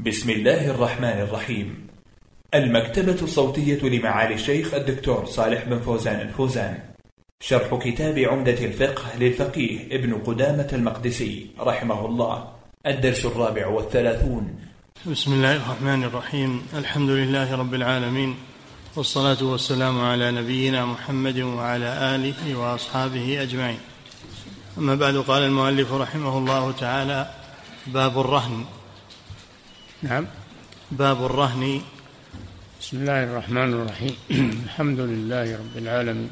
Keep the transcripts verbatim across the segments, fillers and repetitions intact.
بسم الله الرحمن الرحيم. المكتبة الصوتية لمعالي الشيخ الدكتور صالح بن فوزان الفوزان. شرح كتاب عمدة الفقه للفقيه ابن قدامة المقدسي رحمه الله. الدرس الرابع والثلاثون. بسم الله الرحمن الرحيم. الحمد لله رب العالمين، والصلاة والسلام على نبينا محمد وعلى آله وأصحابه أجمعين. أما بعد، قال المؤلف رحمه الله تعالى: باب الرهن. نعم. باب الرهن. بسم الله الرحمن الرحيم. الحمد لله رب العالمين،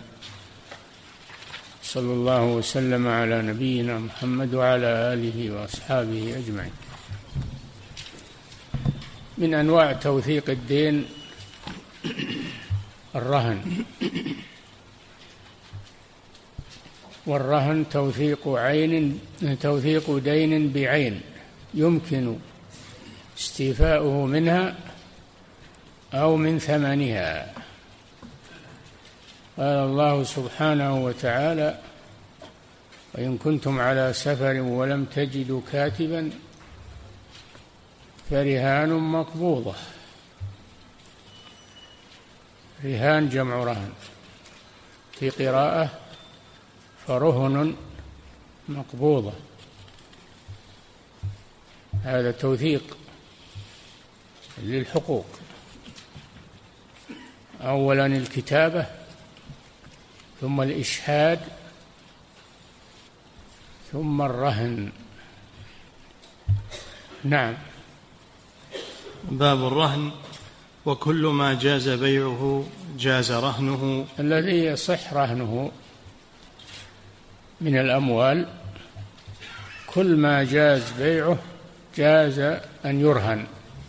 صلى الله وسلم على نبينا محمد وعلى آله وأصحابه أجمعين. من أنواع توثيق الدين الرهن، والرهن توثيق عين توثيق دين بعين يمكن استيفاؤه منها أو من ثمنها. قال الله سبحانه وتعالى: وإن كنتم على سفر ولم تجدوا كاتبا فرهان مقبوضة. رهان جمع رهن، في قراءة فرهن مقبوضة. هذا توثيق للحقوق. أولا الكتابة، ثم الإشهاد، ثم الرهن. نعم. باب الرهن. وكل ما جاز بيعه جاز رهنه. الذي يصح رهنه من الأموال، كل ما جاز بيعه جاز أن يرهن،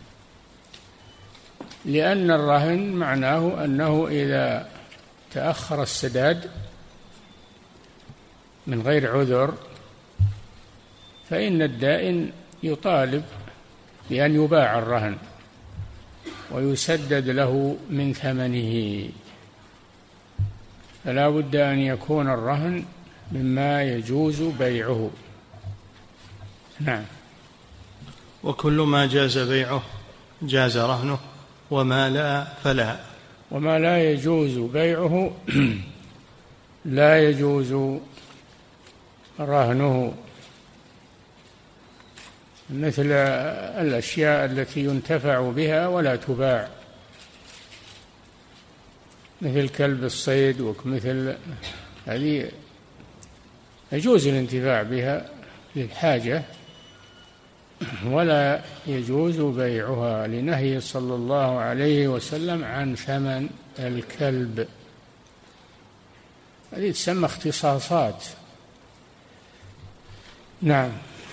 لأن الرهن معناه أنه إذا تأخر السداد من غير عذر فإن الدائن يطالب بأن يباع الرهن ويسدد له من ثمنه، فلا بد أن يكون الرهن مما يجوز بيعه. نعم. وكل ما جاز بيعه جاز رهنه، وما لا فلا. وما لا يجوز بيعه لا يجوز رهنه، مثل الأشياء التي ينتفع بها ولا تباع، مثل كلب الصيد، ومثل هذه يجوز الانتفاع بها للحاجة ولا يجوز بيعها، لنهي صلى الله عليه وسلم عن ثمن الكلب. هذه تسمى اختصاصات. نعم.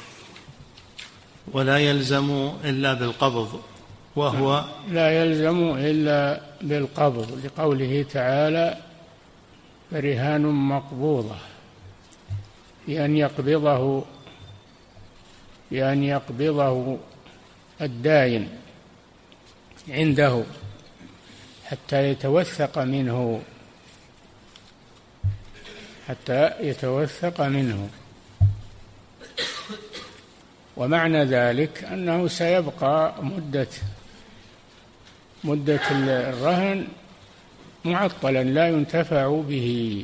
ولا يلزم إلا بالقبض، وهو لا يلزم إلا بالقبض، لقوله تعالى: فرهان مقبوضة، بأن يقبضه بأن يقبضه الداين عنده حتى يتوثق منه حتى يتوثق منه ومعنى ذلك أنه سيبقى مدة مدة الرهن معطلا، لا ينتفع به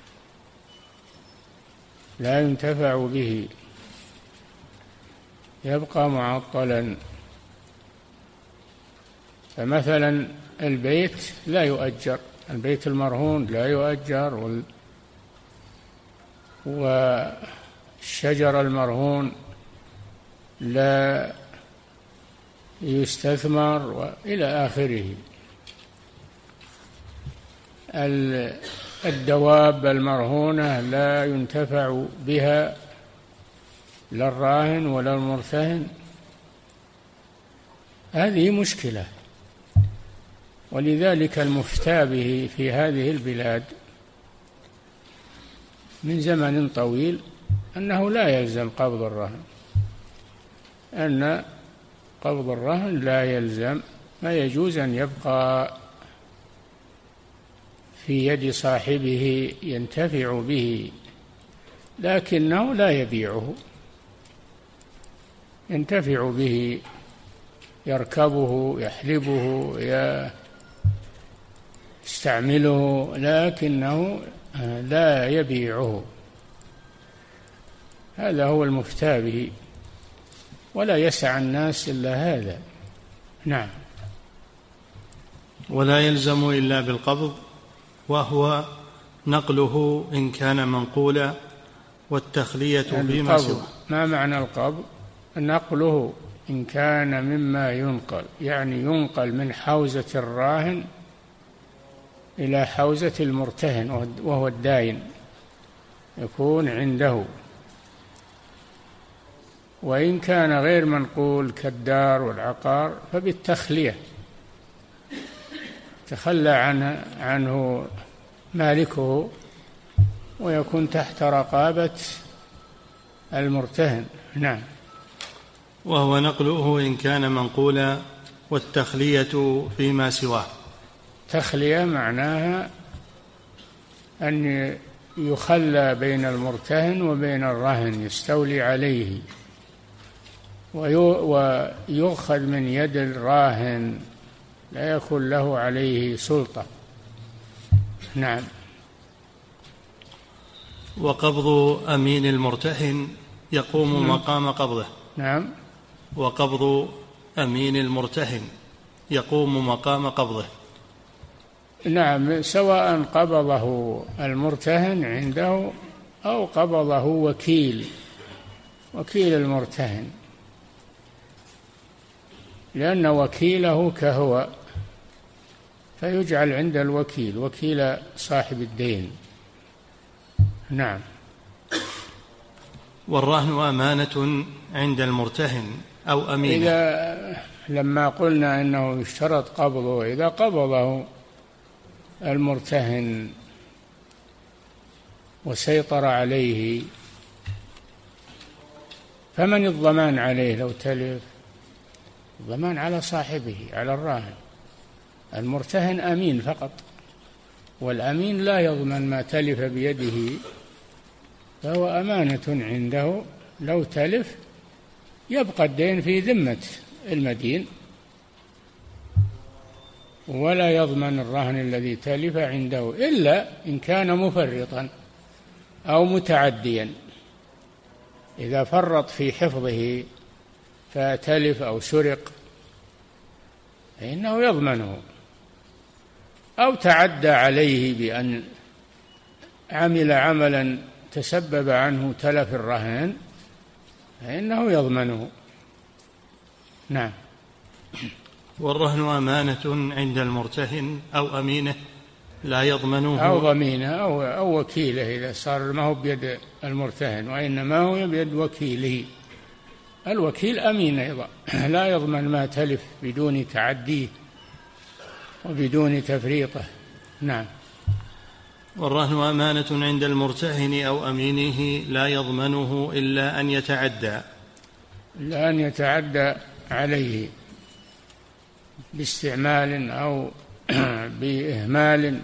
لا ينتفع به يبقى معطلا. فمثلا البيت لا يؤجر، البيت المرهون لا يؤجر، وال والشجر المرهون لا يستثمر، وإلى آخره. الدواب المرهونة لا ينتفع بها لا الراهن ولا المرتهن. هذه مشكلة، ولذلك المفتى به في هذه البلاد من زمن طويل أنه لا يلزم قبض الرهن، أن قبض الرهن لا يلزم، ما يجوز أن يبقى في يد صاحبه ينتفع به، لكنه لا يبيعه، ينتفع به يركبه يحلبه يستعمله، لكنه لا يبيعه. هذا هو المفتى به، ولا يسع الناس إلا هذا. نعم. ولا يلزم إلا بالقبض، وهو نقله إن كان منقولا، والتخلية فيما سواه. ما معنى القبض؟ نقله إن كان مما ينقل، يعني ينقل من حوزة الراهن إلى حوزة المرتهن وهو الداين، يكون عنده. وإن كان غير منقول كالدار والعقار فبالتخلية، تخلى عنه, عنه مالكه ويكون تحت رقابة المرتهن. نعم. وهو نقله إن كان منقولا، والتخلية فيما سواه. تخلية معناها أن يخلى بين المرتهن وبين الرهن، يستولي عليه ويؤخذ من يد الراهن، لا يكون له عليه سلطة. نعم. وقبض أمين المرتهن يقوم نعم. مقام قبضه. نعم. وقبض أمين المرتهن يقوم مقام قبضه. نعم، سواء قبضه المرتهن عنده أو قبضه وكيل وكيل المرتهن، لأن وكيله كهو، فيجعل عند الوكيل وكيل صاحب الدين. نعم. والرهن أمانة عند المرتهن أو أمينة. إذا لما قلنا أنه يشترط قبضه، إذا قبضه المرتهن وسيطر عليه، فمن الضمان عليه لو تلف؟ الضمان على صاحبه، على الراهن. المرتهن أمين فقط، والأمين لا يضمن ما تلف بيده، فهو أمانة عنده، لو تلف يبقى الدين في ذمة المدين، ولا يضمن الرهن الذي تلف عنده إلا إن كان مفرطا أو متعديا. إذا فرط في حفظه فتلف أو سرق فإنه يضمنه، أو تعدى عليه بأن عمل عملا تسبب عنه تلف الرهن فإنه يضمنه. نعم. والرهن أمانة عند المرتهن أو أمينه لا يضمنه، أو ضمينه أو, أو وكيله، إذا صار ما هو بيد المرتهن وإنما هو بيد وكيله. الوكيل أمين أيضا، لا يضمن ما تلف بدون تعديه وبدون تفريطه. نعم. والرهن أمانة عند المرتهن أو أمينه لا يضمنه إلا أن يتعدى إلا أن يتعدى عليه باستعمال أو بإهمال،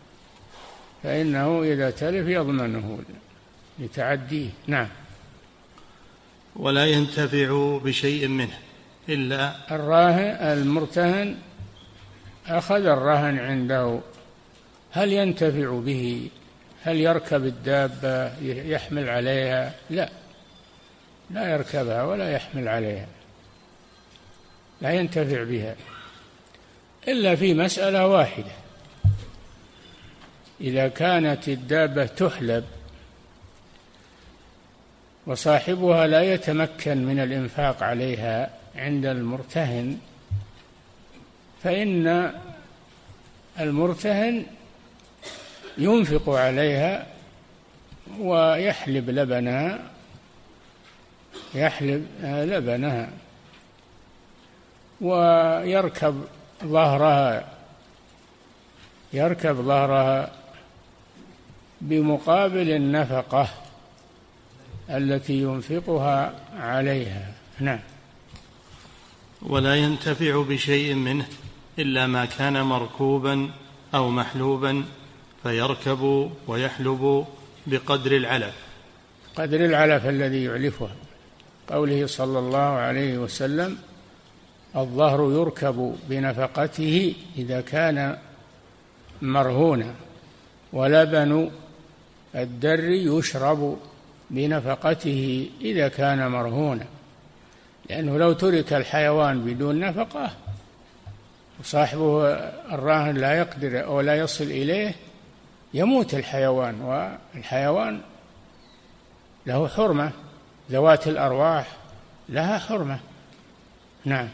فإنه إذا تلف يضمنه لتعديه. نعم. ولا ينتفع بشيء منه إلا الراهن. المرتهن أخذ الرهن عنده، هل ينتفع به؟ هل يركب الدابة يحمل عليها؟ لا، لا يركبها ولا يحمل عليها، لا ينتفع بها إلا في مسألة واحدة: إذا كانت الدابة تحلب وصاحبها لا يتمكن من الإنفاق عليها عند المرتهن، فإن المرتهن ينفق عليها ويحلب لبنها يحلب لبنها ويركب ظهرها يركب ظهرها بمقابل النفقة التي ينفقها عليها. نعم. ولا ينتفع بشيء منه إلا ما كان مركوبا أو محلوبا، فيركب ويحلب بقدر العلف. قدر العلف الذي يعلفها، قوله صلى الله عليه وسلم: الظهر يركب بنفقته إذا كان مرهونا، ولبن الدر يشرب بنفقته إذا كان مرهونا، لأنه لو ترك الحيوان بدون نفقة وصاحبه الراهن لا يقدر أو لا يصل إليه يموت الحيوان، والحيوان له حرمة، ذوات الأرواح لها حرمة. نعم.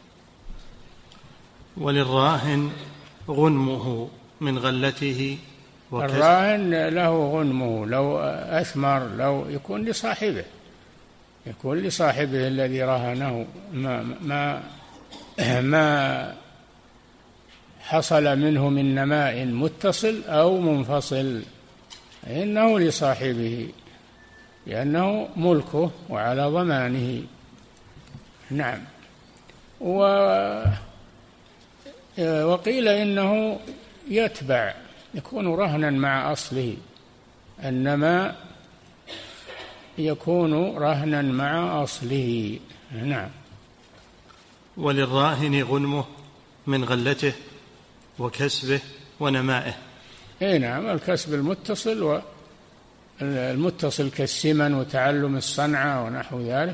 وللراهن غنمه من غلته وكسب. الراهن له غنمه، لو أثمر لو يكون لصاحبه، يكون لصاحبه الذي رهنه، ما ما ما حصل منه من نماء متصل أو منفصل إنه لصاحبه، لأنه ملكه وعلى ضمانه. نعم. وقيل إنه يتبع، يكون رهنا مع أصله، النماء يكون رهنا مع أصله. نعم. وللراهن غنمه من غلته وكسبه ونمائه. اي نعم، الكسب المتصل، والمتصل كالسمن وتعلم الصنعة ونحو ذلك،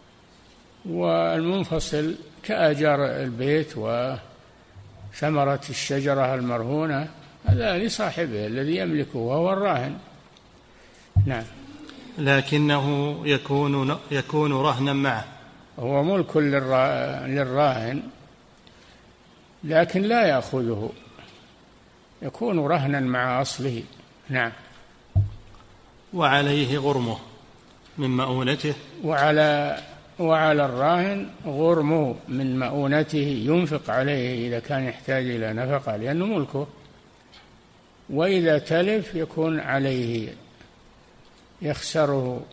والمنفصل كآجار البيت وثمرة الشجرة المرهونة، هذا لصاحبه الذي يملكه وهو الراهن. نعم. لكنه يكون يكون رهنا معه، هو ملك للراهن لكن لا يأخذه، يكون رهنا مع أصله. نعم. وعليه غرمه من مؤونته، وعلى وعلى الراهن غرمه من مؤونته، ينفق عليه إذا كان يحتاج إلى نفقة لأنه ملكه، وإذا تلف يكون عليه يخسره،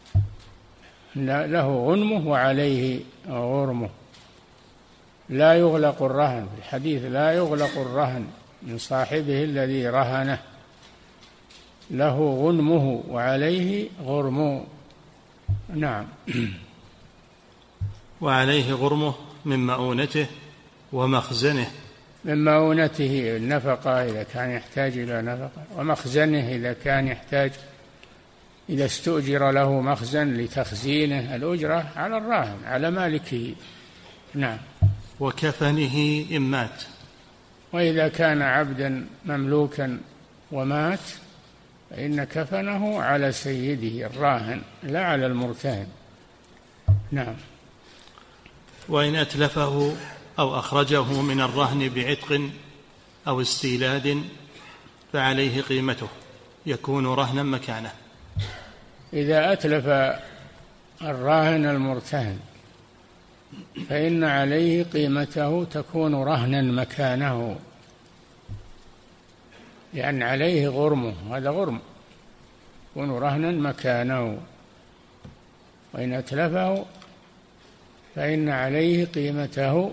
له غنمه وعليه غرمه. لا يغلق الرهن، في الحديث لا يغلق الرهن من صاحبه الذي رهنه، له غنمه وعليه غرمه. نعم. وعليه غرمه من مؤونته ومخزنه. من مؤونته النفقة إذا كان يحتاج إلى نفقة، ومخزنه إذا كان يحتاج، إذا استؤجر له مخزن لتخزينه، الأجرة على الراهن على مالكه. نعم. وكفنه إن مات. وإذا كان عبدا مملوكا ومات فإن كفنه على سيده الراهن لا على المرتهن. نعم. وإن أتلفه أو أخرجه من الرهن بعتق أو استيلاد فعليه قيمته، يكون رهنا مكانه. إذا أتلف الراهن المرتهن فإن عليه قيمته تكون رهنا مكانه، لأن عليه غرمه، هذا غرم، يكون رهنا مكانه. وإن أتلفه فإن عليه قيمته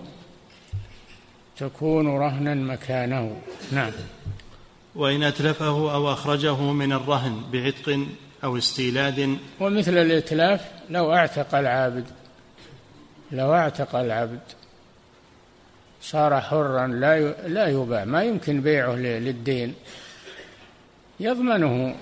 تكون رهنا مكانه. نعم. وإن أتلفه أو أخرجه من الرهن بعتق أو استيلاد. ومثل الإتلاف لو اعتق العابد، لو اعتق العبد صار حرا لا لا يباع، ما يمكن بيعه للدين، يضمنه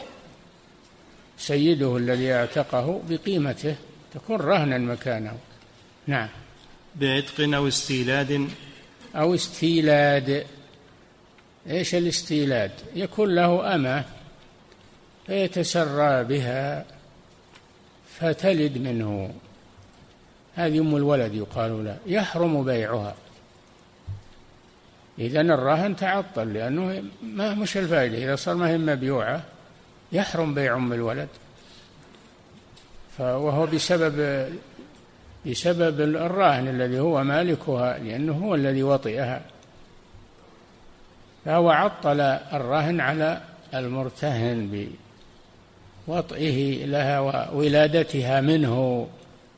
سيده الذي اعتقه بقيمته، تكون رهنا مكانه. نعم. بعتق أو استيلاد. أو استيلاد. إيش الاستيلاد؟ يكون له أمة فيتسرى بها فتلد منه، هذه أم الولد يقال له، يحرم بيعها. إذن الرهن تعطل، لأنه ما مش الفائدة إذا صار ما هي مبيوعة، يحرم بيع أم الولد، وهو بسبب بسبب الراهن الذي هو مالكها، لأنه هو الذي وطئها، فهو عطل الراهن على المرتهن بوطئه لها وولادتها منه،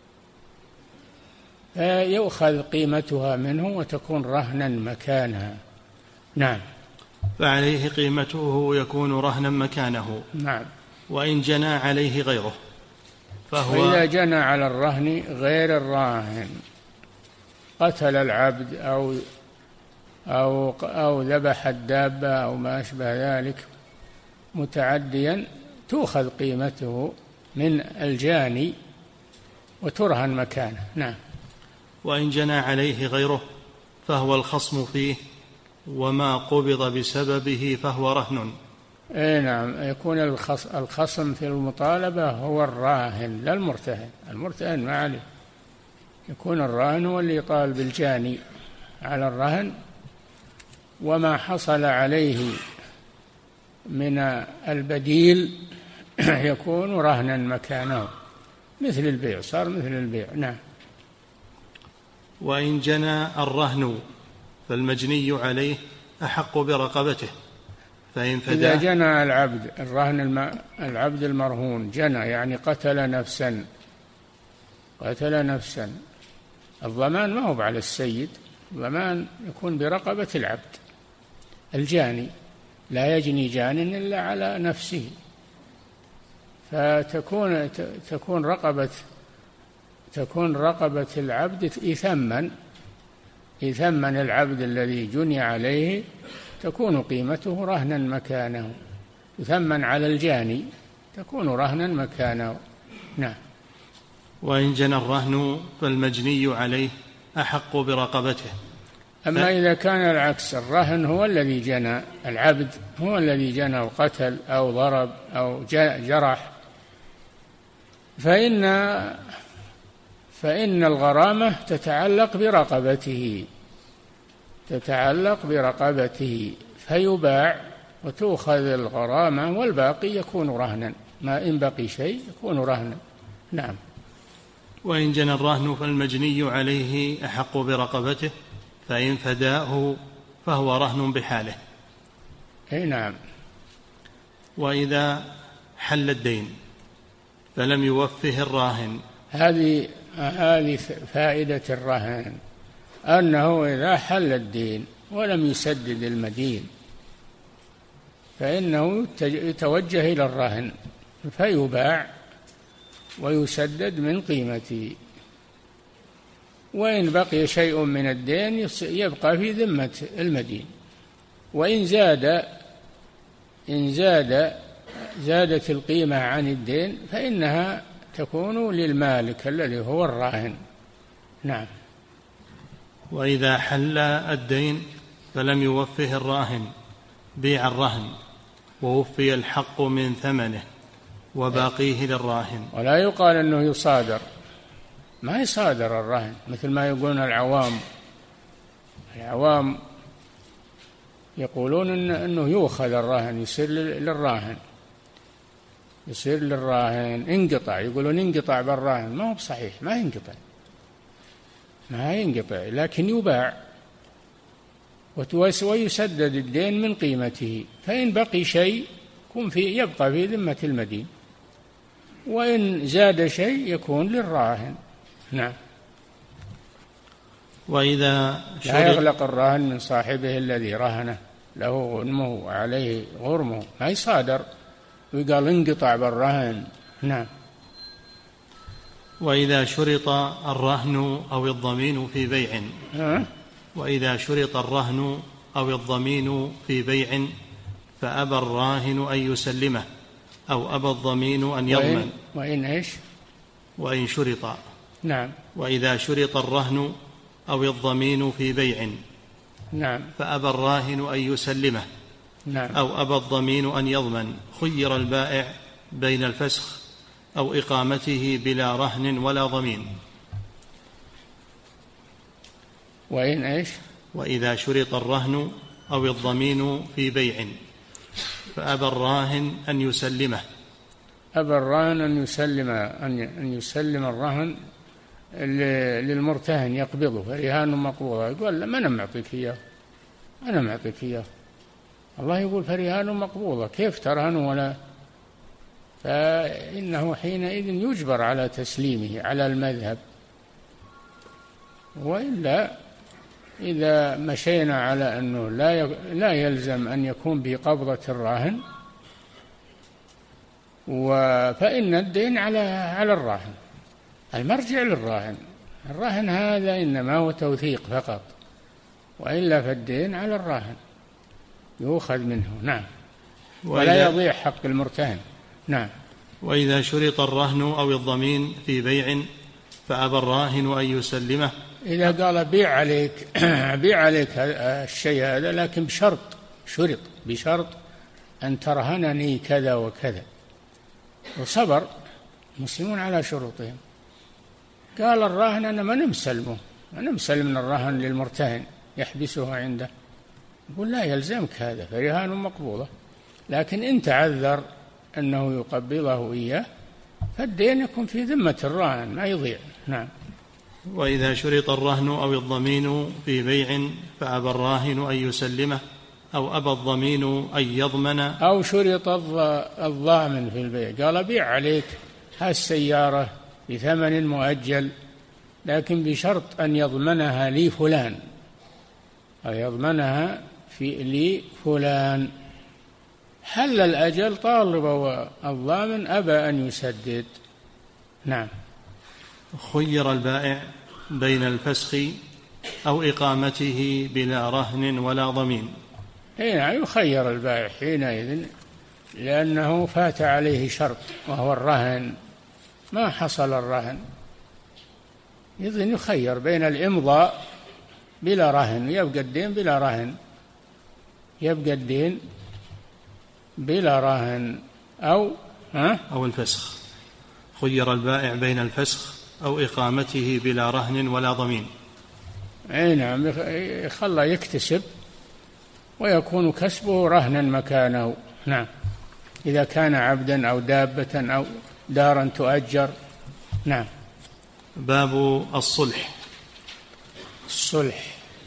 فيؤخذ قيمتها منه وتكون رهنا مكانها. نعم. فعليه قيمته يكون رهنا مكانه. نعم. وإن جنى عليه غيره فهو. وإذا جنى على الرهن غير الراهن قتل العبد أو أو أو ذبح الدابة أو ما أشبه ذلك متعديا تؤخذ قيمته من الجاني وترهن مكانه. نعم. وإن جنى عليه غيره فهو الخصم فيه، وما قبض بسببه فهو رهن. اي نعم، يكون الخصم في المطالبة هو الراهن لا المرتهن. المرتهن ما عليه، يكون الراهن هو اللي يطالب الجاني على الرهن، وما حصل عليه من البديل يكون رهنا مكانه مثل البيع، صار مثل البيع. نعم. وإن جنى الرهن فالمجني عليه أحق برقبته، فإن فداه. إذا جنى العبد الرهن الم... العبد المرهون جنى يعني قتل نفسا قتل نفسا الضمان ما هو على السيد، الضمان يكون برقبة العبد الجاني، لا يجني جان إلا على نفسه، فتكون تكون رقبة تكون رقبة العبد يثمن يثمن العبد الذي جني عليه، تكون قيمته رهنا مكانه، يثمن على الجاني، تكون رهنا مكانه. نعم. وإن جنى الرهن فالمجني عليه أحق برقبته. أما ف... إذا كان العكس، الرهن هو الذي جنى، العبد هو الذي جنى وقتل أو ضرب أو جرح، فإن فإن الغرامة تتعلق برقبته تتعلق برقبته فيباع وتؤخذ الغرامة، والباقي يكون رهنا، ما إن بقي شيء يكون رهنا. نعم. وإن جنى الرهن فالمجني عليه أحق برقبته، فإن فداه فهو رهن بحاله. أي نعم. وإذا حل الدين فلم يوفه الراهن. هذه هذه فائدة الرهن، أنه إذا حل الدين ولم يسدد المدين فإنه يتوجه إلى الرهن فيباع ويسدد من قيمته، وإن بقي شيء من الدين يبقى في ذمة المدين، وإن زاد إن زاد زادت القيمة عن الدين فإنها تكون للمالك الذي هو الراهن. نعم. وإذا حل الدين فلم يوفه الراهن بيع الرهن ووفي الحق من ثمنه وباقيه للراهن. ولا يقال أنه يصادر، ما يصادر الرهن مثل ما يقولون العوام. العوام يقولون إن أنه يؤخذ الرهن، يصير للراهن يصير للراهن انقطع، يقولون انقطع بالراهن، ما هو بصحيح، ما ينقطع ما ينقطع لكن يباع ويسدد الدين من قيمته، فإن بقي شيء يكون في يبقى في ذمة المدين، وإن زاد شيء يكون للراهن. نعم. وإذا لا يغلق الراهن من صاحبه الذي رهنه له غنمه وعليه غرمه، ما يصادر ويقال انقطع بالرهن. نعم. وإذا شرط الرهن أو الضمين في بيع أه؟ وإذا شرط الرهن أو الضمين في بيع فأبى الراهن أن يسلمه أو أبى الضمين أن يضمن. وإن, وإن إيش؟ وإن شرط. نعم. وإذا شرط الرهن أو الضمين في بيع نعم. فأبى الراهن أن يسلمه نعم. أو أبى الضمين أن يضمن، خير البائع بين الفسخ أو إقامته بلا رهن ولا ضمين. وإن إيش؟ وإذا شرط الرهن أو الضمين في بيع فأبى الراهن أن يسلمه. أبى الراهن أن يسلم أن يسلم الرهن للمرتهن يقبضه، فرهان مقبوضة، يقول لا، ما أنا معطيك إياه أنا معطيك إياه الله يقول فرهان مقبوضة، كيف ترهن ولا؟ فإنه حينئذ يجبر على تسليمه على المذهب. وإلا إذا مشينا على أنه لا لا يلزم أن يكون بقبضة الراهن، فإن الدين على على الراهن، المرجع للراهن، الرهن هذا إنما هو توثيق فقط، وإلا فالدين على الراهن يؤخذ منه. نعم. ولا يضيع حق المرتهن. نعم. وإذا شرط الرهن أو الضمين في بيع فأبى الراهن أن يسلمه، إذا قال بيع عليك بيع عليك الشيء هذا لكن بشرط، شرط بشرط أن ترهنني كذا وكذا، وصبر المسلمون على شروطهم. قال الراهن أنا ما نمسلمه، أنا مسلم الرهن للمرتهن يحبسه عنده، يقول لا يلزمك هذا، فرهان مقبوضة. لكن إن تعذر أنه يقبضه إياه فالدين يكون في ذمة الراهن ما يضيع. نعم. وإذا شرط الرهن أو الضمين في بيع فأبى الراهن أن يسلمه أو أبى الضمين أن يضمن، أو شرط الضامن في البيع، قال بيع عليك هالسيارة بثمن مؤجل لكن بشرط أن يضمنها لي فلان، أو يضمنها في لي فلان. حل الأجل طالب والضامن أبى أن يسدد. نعم. خير البائع بين الفسخ أو إقامته بلا رهن ولا ضمين. هنا يخير البائع حينئذ، لأنه فات عليه شرط وهو الرهن، ما حصل الرهن، إذن يخير بين الإمضاء بلا رهن، يبقى الدين بلا رهن، يبقى الدين بلا رهن، أو ها أو الفسخ. خير البائع بين الفسخ أو إقامته بلا رهن ولا ضمين. أي نعم، يخلى يكتسب ويكون كسبه رهنا مكانه. نعم. إذا كان عبدا أو دابة أو دارا تؤجر. نعم. باب الصلح. الصلح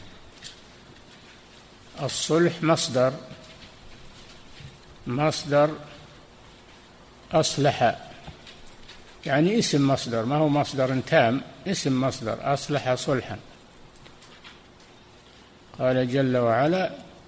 الصلح مصدر مصدر أصلح، يعني اسم مصدر، ما هو مصدر تام، اسم مصدر أصلح صلحا. قال جل وعلا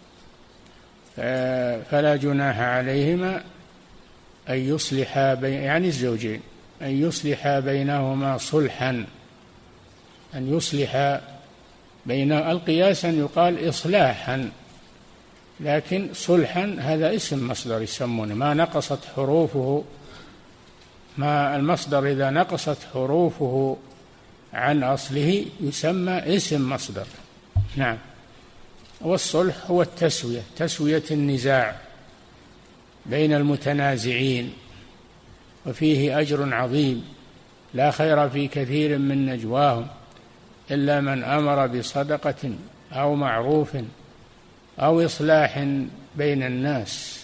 فلا جناح عليهما أن يصلحا بين، يعني الزوجين، أن يصلحا بينهما صلحا، أن يصلحا بين، القياس أن يقال إصلاحا، لكن صلحا هذا اسم مصدر يسمونه، ما نقصت حروفه، ما المصدر إذا نقصت حروفه عن أصله يسمى اسم مصدر. نعم. والصلح هو التسوية، تسوية النزاع بين المتنازعين، وفيه أجر عظيم، لا خير في كثير من نجواهم إلا من أمر بصدقة أو معروف أو إصلاح بين الناس.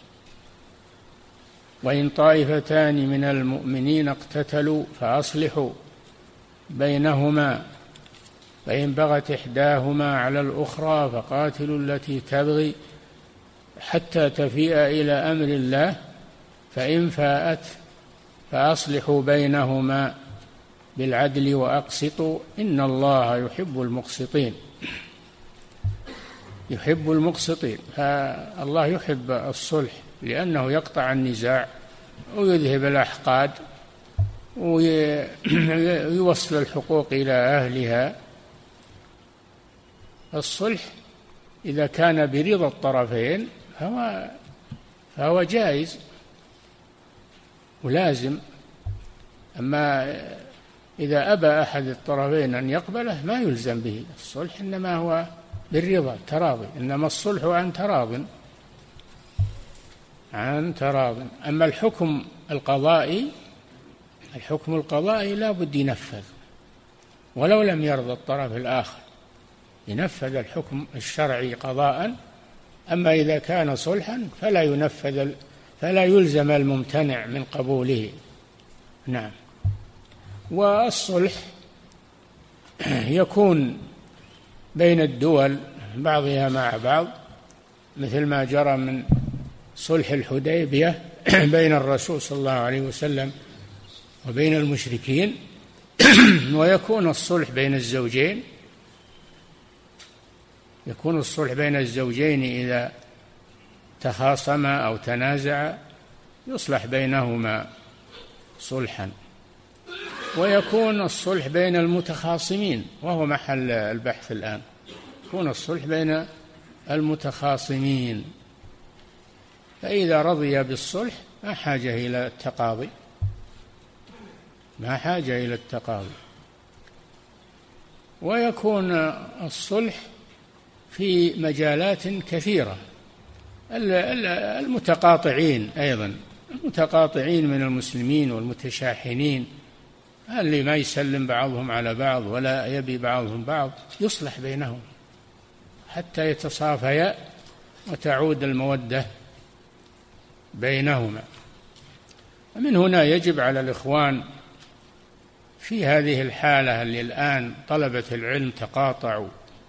وإن طائفتان من المؤمنين اقتتلوا فأصلحوا بينهما، فإن بغت إحداهما على الأخرى فقاتلوا التي تبغي حتى تفيء إلى أمر الله، فإن فاءت فأصلحوا بينهما بالعدل وأقسطوا إن الله يحب المقسطين. يحب المقسطين، فالله يحب الصلح لأنه يقطع النزاع ويذهب الأحقاد ويوصل الحقوق إلى أهلها. الصلح إذا كان برضا الطرفين فهو, فهو جائز ولازم، أما إذا أبى أحد الطرفين أن يقبله ما يلزم به الصلح، إنما هو بالرضا تراضي، إنما الصلح عن تراض عن تراض. أما الحكم القضائي، الحكم القضائي لا بد ينفذ ولو لم يرضى الطرف الآخر، ينفذ الحكم الشرعي قضاء. أما إذا كان صلحا فلا ينفذ، فلا يلزم الممتنع من قبوله. نعم. والصلح يكون بين الدول بعضها مع بعض، مثل ما جرى من صلح الحديبية بين الرسول صلى الله عليه وسلم وبين المشركين. ويكون الصلح بين الزوجين، يكون الصلح بين الزوجين إذا تخاصما أو تنازعا يصلح بينهما صلحا. ويكون الصلح بين المتخاصمين، وهو محل البحث الآن، يكون الصلح بين المتخاصمين، فإذا رضي بالصلح ما حاجة إلى التقاضي، ما حاجة إلى التقاضي. ويكون الصلح في مجالات كثيرة، المتقاطعين أيضا، المتقاطعين من المسلمين والمتشاحنين، اللي ما يسلم بعضهم على بعض ولا يبي بعضهم بعض، يصلح بينهم حتى يتصافيا وتعود المودة بينهما. ومن هنا يجب على الإخوان في هذه الحالة اللي الآن طلبة العلم تقاطعوا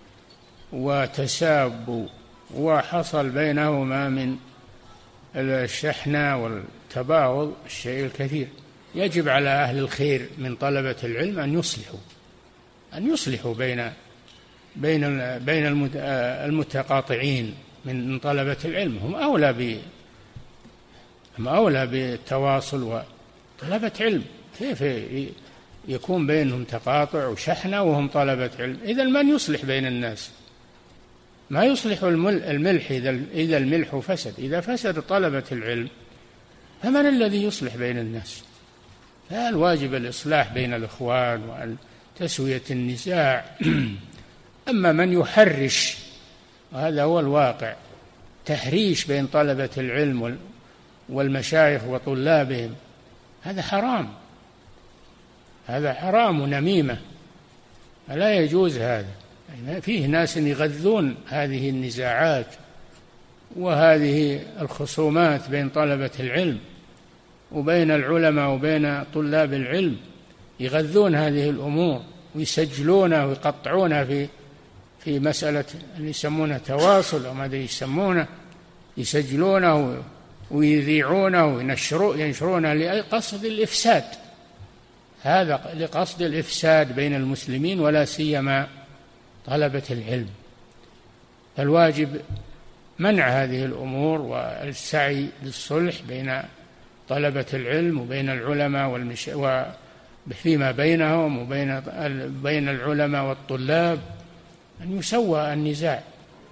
وتسابوا وحصل بينهما من الشحنة والتباغض الشيء الكثير، يجب على أهل الخير من طلبة العلم أن يصلحوا أن يصلحوا بين بين بين المتقاطعين من طلبة العلم. هم أولى ب هم أولى بالتواصل، وطلبة علم كيف يكون بينهم تقاطع وشحنة وهم طلبة علم؟ إذا من يصلح بين الناس؟ ما يصلح الملح إذا الملح فسد، إذا فسد طلبة العلم فمن الذي يصلح بين الناس؟ فالواجب الإصلاح بين الإخوان وأن تسوية النزاع. أما من يحرش، وهذا هو الواقع، تحريش بين طلبة العلم والمشايخ وطلابهم، هذا حرام، هذا حرام ونميمة، لا يجوز هذا. فيه ناس يغذون هذه النزاعات وهذه الخصومات بين طلبة العلم وبين العلماء وبين طلاب العلم، يغذون هذه الأمور ويسجلونها ويقطعونها في في مسألة اللي يسمونها تواصل أو ما أدري يسمونه، يسجلونه ويذيعونه وينشرونه لقصد الإفساد، هذا لقصد الإفساد بين المسلمين ولا سيما طلبة العلم. فالواجب منع هذه الأمور والسعي للصلح بين طلبة العلم وبين العلماء والمش... وفيما بينهم وبين بين العلماء والطلاب، أن يسوى النزاع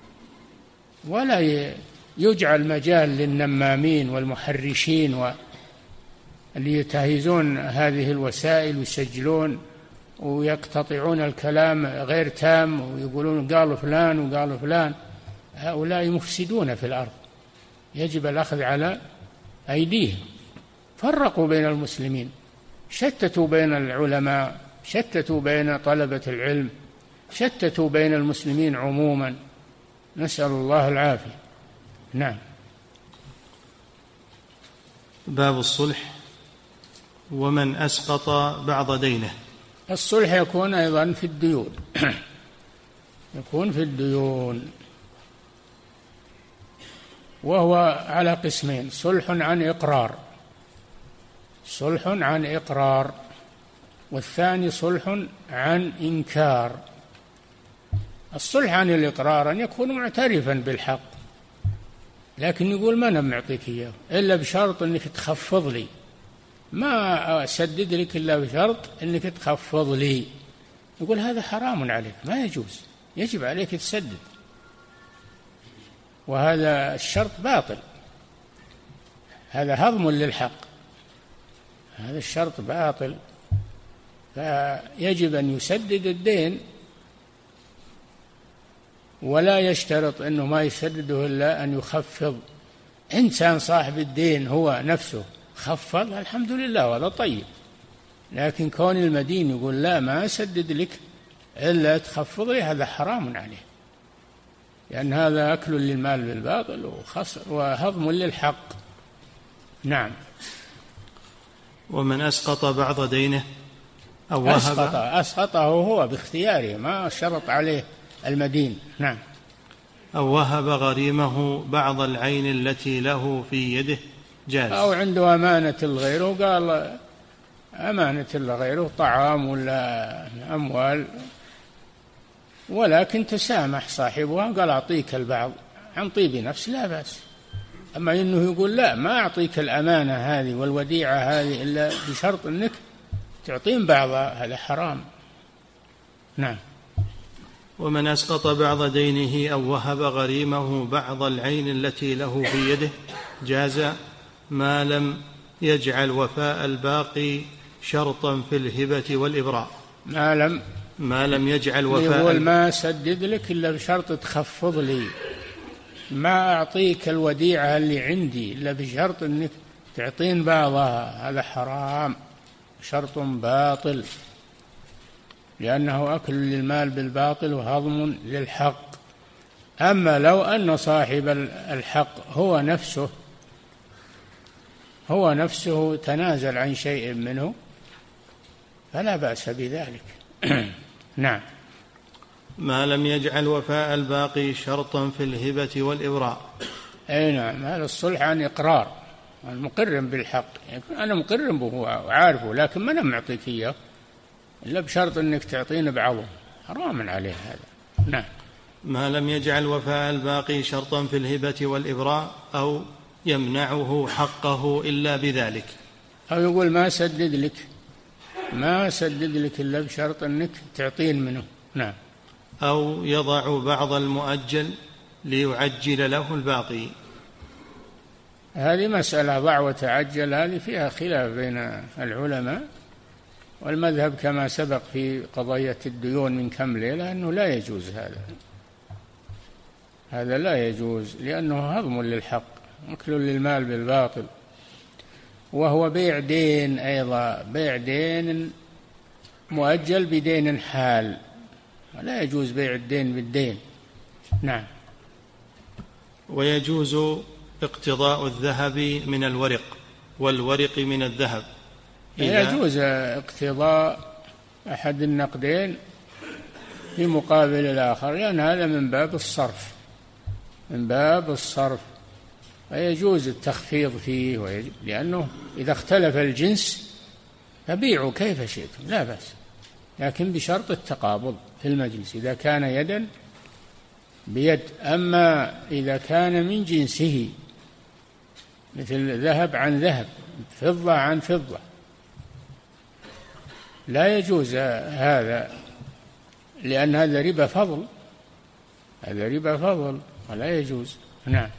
ولا يجعل مجال للنمامين والمحرشين واللي يتهيزون هذه الوسائل ويسجلون ويقتطعون الكلام غير تام ويقولون قالوا فلان وقالوا فلان. هؤلاء مفسدون في الأرض، يجب الأخذ على أيديهم. فرقوا بين المسلمين، شتتوا بين العلماء، شتتوا بين طلبة العلم، شتتوا بين المسلمين عموما، نسأل الله العافية. نعم. باب الصلح ومن أسقط بعض دينه. الصلح يكون أيضا في الديون يكون في الديون وهو على قسمين: صلح عن إقرار صلح عن إقرار والثاني صلح عن إنكار. الصلح عن الإقرار أن يكون معترفا بالحق، لكن يقول ما أنا معطيك إياه إلا بشرط أنك تخفض لي، ما أسدد لك إلا بشرط أنك تخفض لي. يقول هذا حرام عليك، ما يجوز، يجب عليك تسدد، وهذا الشرط باطل، هذا هضم للحق، هذا الشرط باطل، فيجب أن يسدد الدين ولا يشترط أنه ما يسدده إلا أن يخفض. إنسان صاحب الدين هو نفسه خفض الحمد لله وهذا طيب، لكن كون المدين يقول لا ما أسدد لك إلا تخفض لي، هذا حرام عليه، لأن هذا أكل للمال بالباطل وخسر وهضم للحق. نعم. ومن أسقط بعض دينه أو وهب أسقط أسقطه هو باختياره، ما شرط عليه المدين. نعم. أو وهب غريمه بعض العين التي له في يده جاز. أو عنده أمانة لغيره، قال أمانة لغيره طعام ولا أموال، ولكن تسامح صاحبها قال أعطيك البعض عن طيب نفس لا بأس. أما إنه يقول لا ما أعطيك الأمانة هذه والوديعة هذه إلا بشرط أنك تعطين بعضها هذا حرام. نعم. ومن أسقط بعض دينه أو وهب غريمه بعض العين التي له في يده جاز ما لم يجعل وفاء الباقي شرطا في الهبة والإبراء. ما لم ما لم يجعل وفاء يقول ما سدد لك إلا بشرط تخفض لي، ما أعطيك الوديعة اللي عندي إلا بشرط أنك تعطين بعضها، هذا حرام، شرط باطل، لأنه أكل للمال بالباطل وهضم للحق. أما لو أن صاحب الحق هو نفسه هو نفسه تنازل عن شيء منه فلا بأس بذلك. نعم. ما لم يجعل وفاء الباقي شرطا في الهبة والإبراء. أي نعم، هذا الصلح عن إقرار، المقر بالحق، أنا مقر به وعارفه لكن ما أنا معطيك إياه إلا بشرط أنك تعطيني بعضه، حرام عليه هذا. نعم. ما لم يجعل وفاء الباقي شرطا في الهبة والإبراء أو يمنعه حقه إلا بذلك. أو يقول ما سدد لك ما سدد لك إلا بشرط أنك تعطين منه. نعم. أو يضع بعض المؤجل ليعجل له الباقي. هذه مسألة ضع وتعجل، هذه فيها خلاف بين العلماء، والمذهب كما سبق في قضية الديون من كم ليلة أنه لا يجوز هذا هذا لا يجوز، لأنه هضم للحق، أكل للمال بالباطل، وهو بيع دين أيضا، بيع دين مؤجل بدين حال، لا يجوز بيع الدين بالدين. نعم. ويجوز اقتضاء الذهب من الورق والورق من الذهب. يجوز اقتضاء أحد النقدين في مقابل الآخر، لأن هذا من باب الصرف من باب الصرف فيجوز التخفيض فيه، لأنه إذا اختلف الجنس فبيعوا كيف شئتم لا بأس، لكن بشرط التقابض في المجلس إذا كان يدا بيد. أما إذا كان من جنسه مثل ذهب عن ذهب، فضة عن فضة، لا يجوز هذا، لأن هذا ربا فضل هذا ربا فضل ولا يجوز. نعم.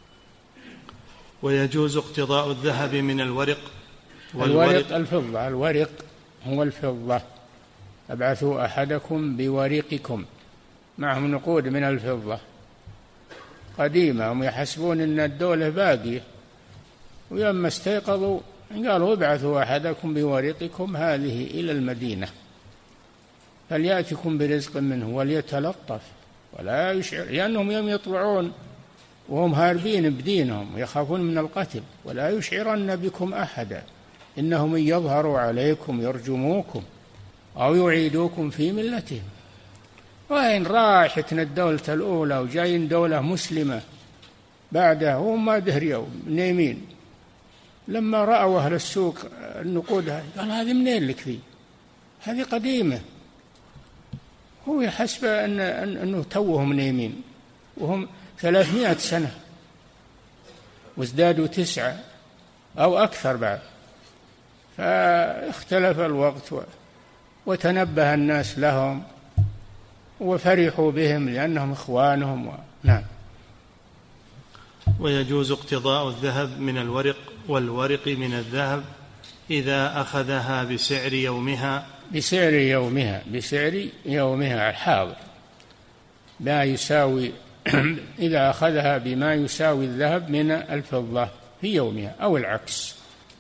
ويجوز اقتضاء الذهب من الورق والورق الفضة، الورق هو الفضة، ابعثوا أحدكم بورقكم، معهم نقود من الفضة قديمة، هم يحسبون أن الدولة باقية، ويوم استيقظوا قالوا ابعثوا أحدكم بورقكم هذه إلى المدينة فليأتكم برزق منه وليتلطف ولا يشعر، لأنهم يوم يطلعون وهم هاربين بدينهم يخافون من القتل، ولا يشعرن بكم أحدا إنهم إن يظهروا عليكم يرجموكم أو يعيدوكم في ملتهم. وإن راحتنا الدولة الأولى وجايين دولة مسلمة بعدها وهم ما دريوا نايمين، لما رأوا أهل السوق النقود هذه قال هذه منين لك ذي؟ هذه قديمة. هو يحسب أن أنه توهم نايمين وهم ثلاثمائة سنة وازدادوا تسعة أو أكثر بعد، فاختلف الوقت وتنبه الناس لهم وفرحوا بهم لأنهم إخوانهم و... نعم. ويجوز اقتضاء الذهب من الورق والورق من الذهب إذا أخذها بسعر يومها بسعر يومها بسعر يومها الحاضر، ما يساوي إذا أخذها بما يساوي الذهب من الفضة في يومها أو العكس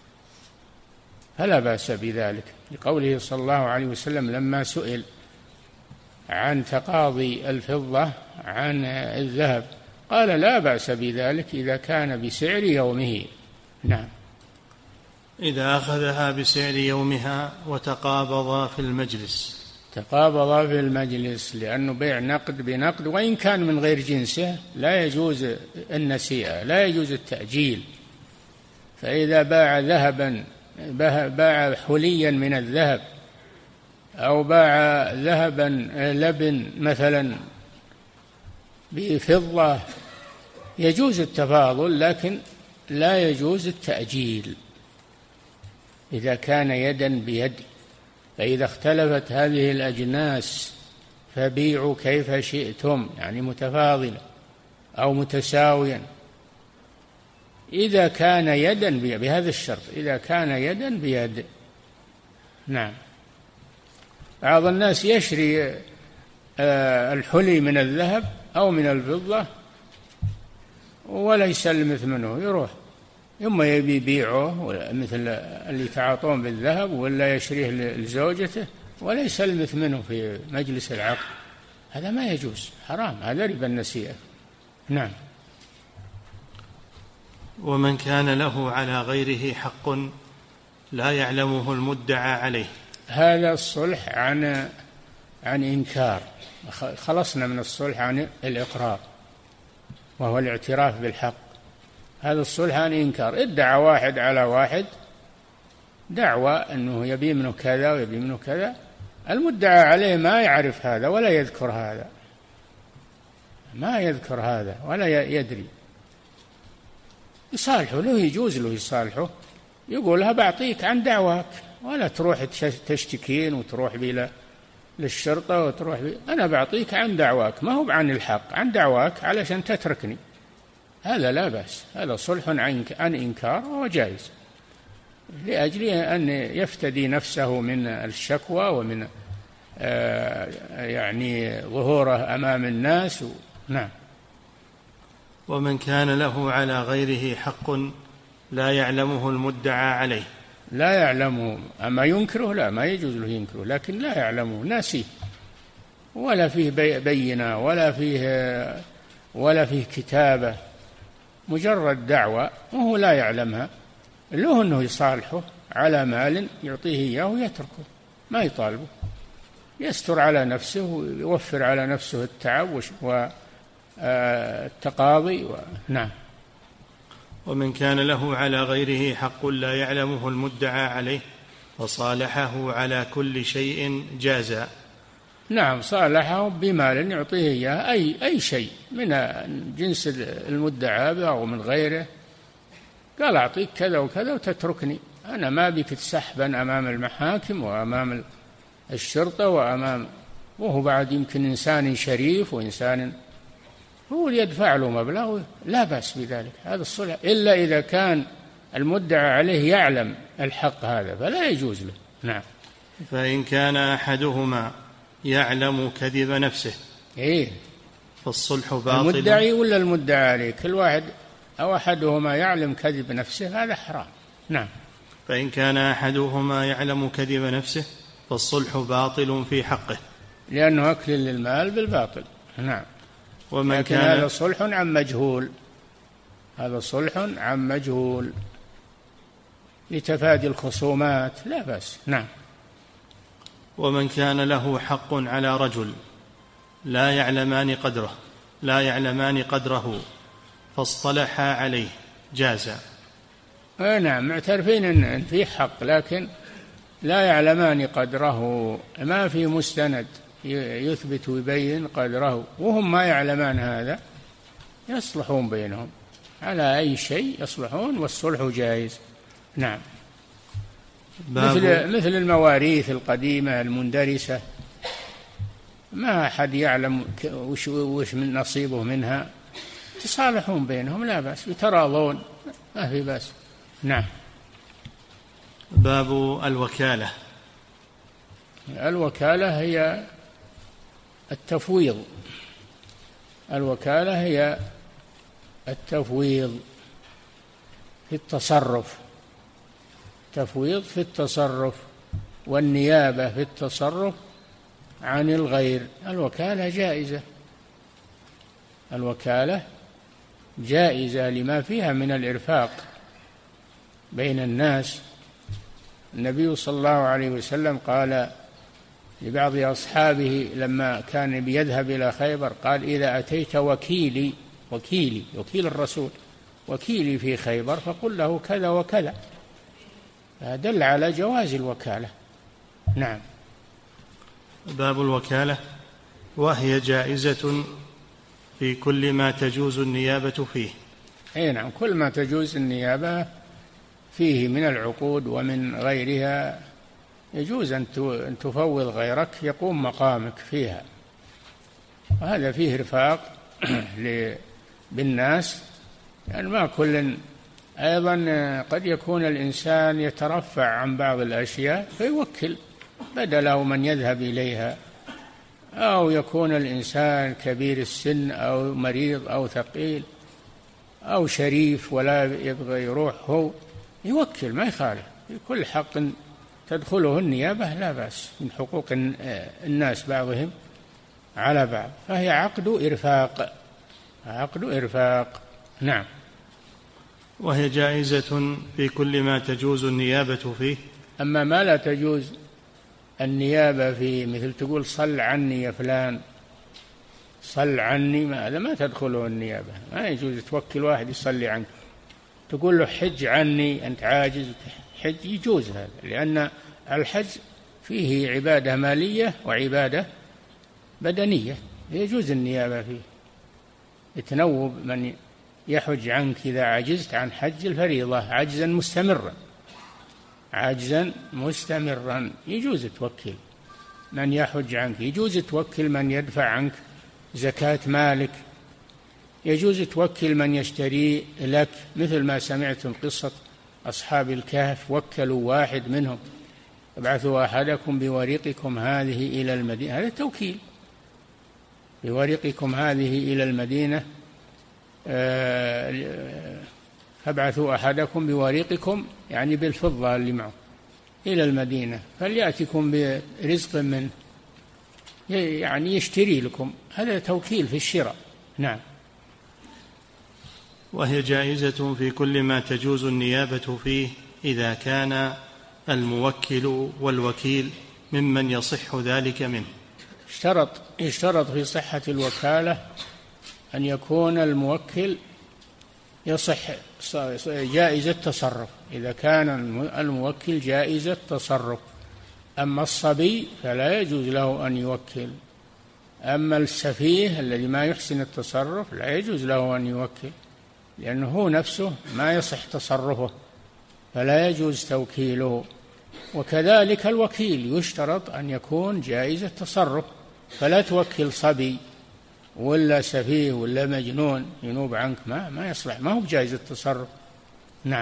فلا بأس بذلك، لقوله صلى الله عليه وسلم لما سئل عن تقاضي الفضة عن الذهب قال لا بأس بذلك إذا كان بسعر يومه. نعم. إذا أخذها بسعر يومها وتقابضا في المجلس تقابضا في المجلس، لأنه بيع نقد بنقد وإن كان من غير جنسه لا يجوز النسيئة، لا يجوز التأجيل. فإذا باع ذهبا باع حليا من الذهب أو باع ذهبا لبن مثلا بفضة يجوز التفاضل، لكن لا يجوز التأجيل إذا كان يدا بيد. فإذا اختلفت هذه الأجناس فبيعوا كيف شئتم، يعني متفاضلة أو متساويا، إذا كان يدا بهذا الشرط، إذا كان يدا بيد. نعم. بعض الناس يشري الحلي من الذهب أو من الفضة ولا يسلم ثمنه، يروح إما يبي يبيعه مثل اللي يتعاطون بالذهب، ولا يشريه لزوجته ولا يسلم ثمنه في مجلس العقد. هذا ما يجوز، حرام، هذا ربا النسيئة. نعم. ومن كان له على غيره حق لا يعلمه المدعى عليه. هذا الصلح عن عن إنكار، خلصنا من الصلح عن الإقرار وهو الاعتراف بالحق. هذا الصلح عن إنكار. ادعى واحد على واحد دعوى أنه يبي منه كذا ويبي منه كذا، المدعى عليه ما يعرف هذا ولا يذكر هذا، ما يذكر هذا ولا يدري، يصالحه، له يجوز له يصالحه، يقولها بعطيك عن دعواك، ولا تروح تشتكين وتروح بلا للشرطة وتروح بي. أنا بعطيك عن دعواك، ما هو عن الحق، عن دعواك علشان تتركني، هذا لا بأس، هذا صلح عن إنكار وهو جائز، لأجل أن يفتدي نفسه من الشكوى ومن آه يعني ظهوره أمام الناس. نعم. ومن كان له على غيره حق لا يعلمه المدعى عليه. لا يعلمه، أما ينكره لا، ما يجوز له ينكره، لكن لا يعلمه، ناسيه، ولا فيه بينة ولا فيه ولا فيه كتابة، مجرد دعوة وهو لا يعلمها، له أنه يصالحه على مال يعطيه إياه ويتركه، ما يطالبه، يستر على نفسه ويوفر على نفسه التعب والتقاضي. و... نعم. ومن كان له على غيره حق لا يعلمه المدعى عليه فصالحه على كل شيء جازا. نعم، صالحه بمال يعطيه إياه، أي أي شيء من جنس المدعى به أو من غيره، قال أعطيك كذا وكذا وتتركني، أنا ما بك تسحبا أمام المحاكم وأمام الشرطة وأمام، وهو بعد يمكن إنسان شريف وإنسان هو يدفع له مبلغ، لا بأس بذلك، هذا الصلح، إلا إذا كان المدعى عليه يعلم الحق هذا فلا يجوز له. نعم. فإن كان أحدهما يعلم كذب نفسه إيه؟ فالصلح باطل. المدعي ولا المدعى عليه، كل واحد أو أحدهما يعلم كذب نفسه، هذا حرام. نعم. فإن كان أحدهما يعلم كذب نفسه فالصلح باطل في حقه، لأنه أكل للمال بالباطل. نعم. ومن لكن كان هذا صلح عن مجهول، هذا صلح عن مجهول لتفادي الخصومات، لا بأس. نعم. ومن كان له حق على رجل لا يعلمان قدره لا يعلمان قدره فاصطلحا عليه جازا. نعم، معترفين أن في حق لكن لا يعلمان قدره، ما في مستند يثبت ويبين قدره، وهم ما يعلمان هذا، يصلحون بينهم على أي شيء يصلحون، والصلح جائز. نعم. مثل مثل المواريث القديمة المندرسة، ما أحد يعلم وش وش من نصيبه منها، تصالحون بينهم لا بأس، يتراضون، ما في بأس. نعم. باب الوكالة. الوكالة هي التفويض، الوكالة هي التفويض في التصرف، تفويض في التصرف، والنيابة في التصرف عن الغير. الوكالة جائزة، الوكالة جائزة لما فيها من الإرفاق بين الناس. النبي صلى الله عليه وسلم قال لبعض أصحابه لما كان بيذهب إلى خيبر، قال إذا أتيت وكيلي وكيلي وكيل الرسول وكيلي في خيبر فقل له كذا وكذا، دل على جواز الوكالة. نعم. باب الوكالة، وهي جائزة في كل ما تجوز النيابة فيه. أي نعم، كل ما تجوز النيابة فيه من العقود ومن غيرها يجوز أن تفوض غيرك يقوم مقامك فيها، وهذا فيه رفاق بالناس، يعني ما كل. أيضا قد يكون الإنسان يترفع عن بعض الأشياء فيوكل بدله من يذهب إليها، أو يكون الإنسان كبير السن أو مريض أو ثقيل أو شريف ولا يبغى يروح، هو يوكل ما يخالف، كل حق تدخله النيابة لا بأس، من حقوق الناس بعضهم على بعض، فهي عقد إرفاق، عقد إرفاق. نعم. وهي جائزة في كل ما تجوز النيابة فيه. أما ما لا تجوز النيابة فيه، مثل تقول صل عني يا فلان، صل عني، ما هذا ما تدخله النيابة، ما يجوز توكل واحد يصلي عنك، تقول له حج عني أنت عاجز حج، يجوز هذا، لأن الحج فيه عبادة مالية وعبادة بدنية، يجوز النيابة فيه، يتنوب من يحج عنك إذا عجزت عن حج الفريضة عجزا مستمرا، عجزا مستمرا يجوز توكل من يحج عنك، يجوز توكل من يدفع عنك زكاة مالك، يجوز توكل من يشتري لك، مثل ما سمعتم قصة أصحاب الكهف، وكلوا واحد منهم، ابعثوا أحدكم بورقكم هذه إلى المدينة، هذا توكيل، بورقكم هذه إلى المدينة، فابعثوا أحدكم بورقكم يعني بالفضة اللي معه إلى المدينة فليأتكم برزق منه، يعني يشتري لكم، هذا توكيل في الشراء. نعم. وهي جائزة في كل ما تجوز النيابة فيه إذا كان الموكل والوكيل ممن يصح ذلك منه. اشترط اشترط في صحة الوكالة أن يكون الموكل يصح جائزة تصرف، إذا كان الموكل جائزة تصرف، أما الصبي فلا يجوز له أن يوكل، أما السفيه الذي ما يحسن التصرف لا يجوز له أن يوكل، لأنه هو نفسه ما يصح تصرفه فلا يجوز توكيله. وكذلك الوكيل يشترط أن يكون جائزة تصرف، فلا توكل صبي ولا سفيه ولا مجنون ينوب عنك، ما ما يصلح، ما هو بجائزة تصرف. نعم.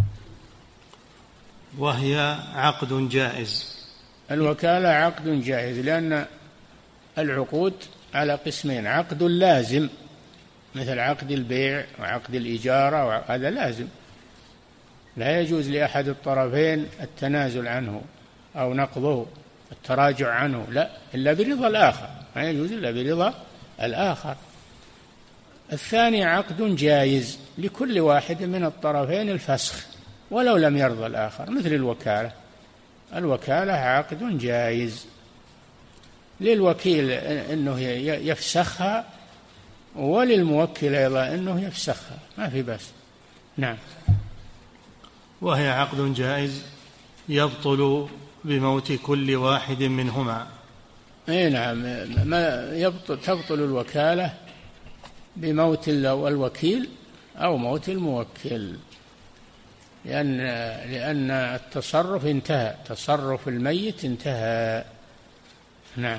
وهي عقد جائز. الوكالة عقد جائز، لأن العقود على قسمين، عقد لازم مثل عقد البيع وعقد الإجارة، هذا لازم لا يجوز لأحد الطرفين التنازل عنه أو نقضه، التراجع عنه، لا، إلا برضا الآخر، ما يجوز إلا برضا الآخر. الثاني عقد جائز لكل واحد من الطرفين الفسخ ولو لم يرضى الآخر، مثل الوكالة، الوكالة عقد جائز للوكيل أنه يفسخها وللموكل أيضا أنه يفسخها، ما في بس. نعم. وهي عقد جائز يبطل بموت كل واحد منهما. اي نعم، ما يبطل تبطل الوكالة بموت الوكيل أو موت الموكل، لأن لأن التصرف انتهى، تصرف الميت انتهى. نعم.